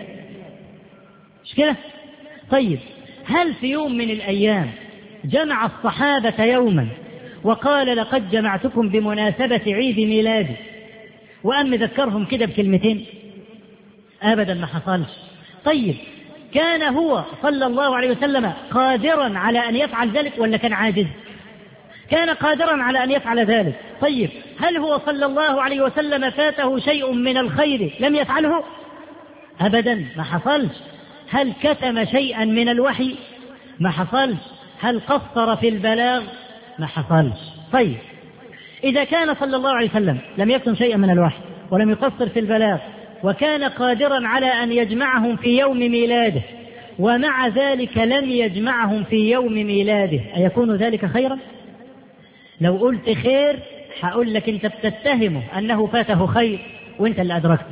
مش كده؟ طيب هل في يوم من الأيام جمع الصحابة يوما وقال لقد جمعتكم بمناسبة عيد ميلادي وأم ذكرهم كده بكلمتين؟ أبدا ما حصلش. طيب كان هو صلى الله عليه وسلم قادرا على أن يفعل ذلك ولا كان عاجز؟ كان قادرا على أن يفعل ذلك. طيب هل هو صلى الله عليه وسلم فاته شيء من الخير لم يفعله؟ أبدا ما حصلش. هل كتم شيئا من الوحي؟ ما حصلش. هل قصر في البلاغ؟ ما حصلش. طيب إذا كان صلى الله عليه وسلم لم يكتم شيئا من الوحي ولم يقصر في البلاغ وكان قادرا على أن يجمعهم في يوم ميلاده ومع ذلك لم يجمعهم في يوم ميلاده، أيكون ذلك خيرا؟ لو قلت خير هقول لك أنت بتتهمه أنه فاته خير وأنت اللي أدركته.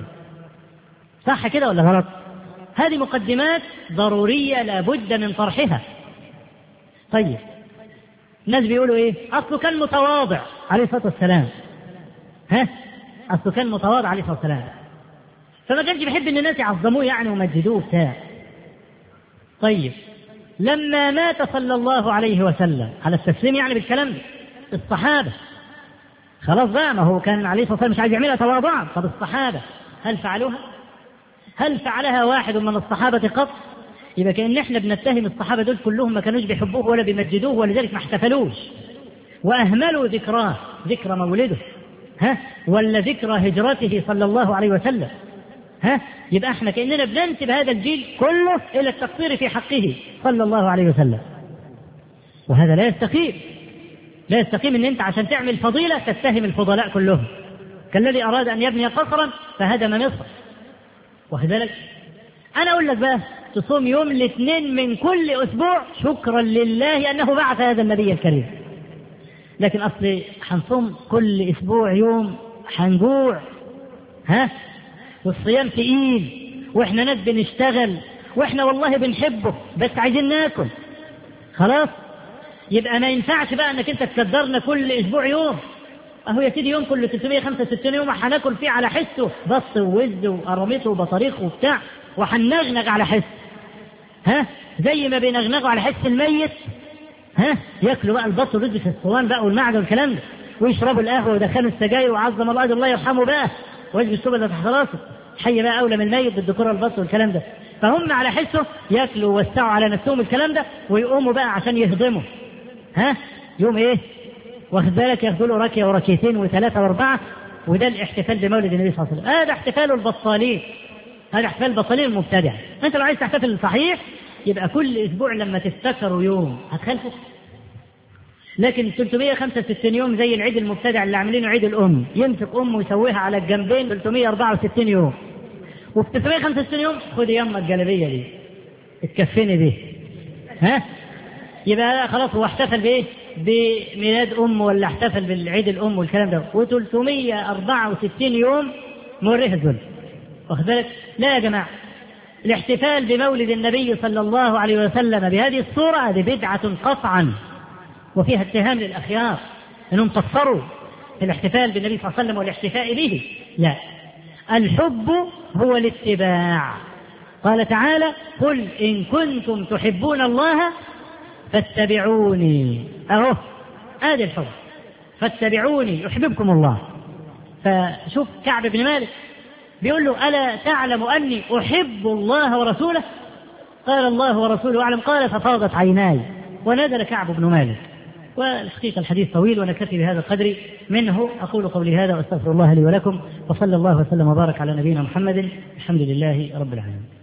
صح كده ولا غلط؟ هذه مقدمات ضرورية لا بد من طرحها. طيب الناس بيقولوا إيه؟ أصله كان متواضع عليه الصلاة والسلام. ها؟ أصله كان متواضع عليه الصلاة والسلام فما كانش بيحب ان الناس يعظموه يعني ومجدوه بتاع. طيب لما مات صلى الله عليه وسلم على التسليم يعني بالكلام ده الصحابة خلاص بقى، ما هو كان عليه الصلاة والسلام مش عايز يعملها تواضعا. طب الصحابة هل فعلوها؟ هل فعلها واحد من الصحابة قط؟ يبقى كأن احنا بنتهم الصحابة دول كلهم ما كانوش بيحبوه ولا بيمجدوه ولذلك ما احتفلوش وأهملوا ذكراه، ذكرى مولده، ها ولا ذكرى هجرته صلى الله عليه وسلم. ها يبقى احنا كأننا بننسب هذا الجيل كله إلى التقصير في حقه صلى الله عليه وسلم، وهذا لا يستقيم. لا يستقيم ان انت عشان تعمل فضيلة تتهم الفضلاء كلهم، كالذي أراد أن يبني قصرا فهدم مصر. وكذلك أنا أقول لك بقى تصوم يوم الاثنين من كل أسبوع شكرا لله أنه بعث هذا النبي الكريم. لكن أصلي حنصوم كل أسبوع يوم حنجوع، ها والصيام تقيل واحنا ناس بنشتغل واحنا والله بنحبه بس عايزين ناكل، خلاص يبقى ما ينفعش بقى انك انت تقدرنا كل اسبوع يوم. اهو يا سيدي يوم كل ثلاثمائة وخمسة وستين يوم هناكل فيه على حسه بط ووز وقراميط وبطاريخ وبتاع وحنغنغ على حس، ها زي ما بينغنغوا على حس الميت، ها ياكلوا بقى البط والرز في الصوان بقى والمعدة والكلام ده ويشربوا القهوه ويدخلوا السجاير وعظم الله الله يرحمه بقى ويجب السبل اللي تحت راسه حي بقى اولى من الميت بالذكور البط والكلام ده. فهم على حسه ياكلوا ويوسعوا على نفسهم الكلام ده ويقوموا بقى عشان يهضموا، ها يوم ايه واخد بالك ياخدوا له راكيه وراكيتين وثلاثه واربعه، وده الاحتفال بمولد النبي صلى الله عليه وسلم. هذا احتفال البطالين، هذا احتفال البطالين المبتدع. انت لو عايز تحتفل صحيح يبقى كل اسبوع لما تفتكروا يوم هتخلفوا، لكن ثلاثمائة وخمسة وستين يوم زي العيد المبتدع اللي عاملينه عيد الام، يمسك امه ويسويها على الجنبين ثلاثمائة وأربعة وستين يوم، وفي ثلاثمائة وخمسة وستين يوم خدي يما الجلابيه دي اتكفني دي، ها يبقى خلاص هو احتفل بايه؟ بميلاد امه ولا احتفل بالعيد الام والكلام ده، وثلاثمائة وأربعة وستين يوم موريه الذل. واخد بالك؟ لا يا جماعه، الاحتفال بمولد النبي صلى الله عليه وسلم بهذه الصوره هذه بدعه قطعا، وفيها اتهام للأخيار أنهم قصروا في الاحتفال بالنبي صلى الله عليه وسلم والاحتفاء به. لا، الحب هو الاتباع. قال تعالى: قل إن كنتم تحبون الله فاتبعوني. أهو هذا الحب، فاتبعوني يحببكم الله. فشوف كعب بن مالك بيقول له: ألا تعلم أني أحب الله ورسوله؟ قال: الله ورسوله أعلم. قال: ففاضت عيناي. ونزل كعب بن مالك. والحقيقة الحديث طويل ونكتفي بهذا القدر منه. أقول قولي هذا وأستغفر الله لي ولكم، وصلى الله وسلم وبارك على نبينا محمد. الحمد لله رب العالمين.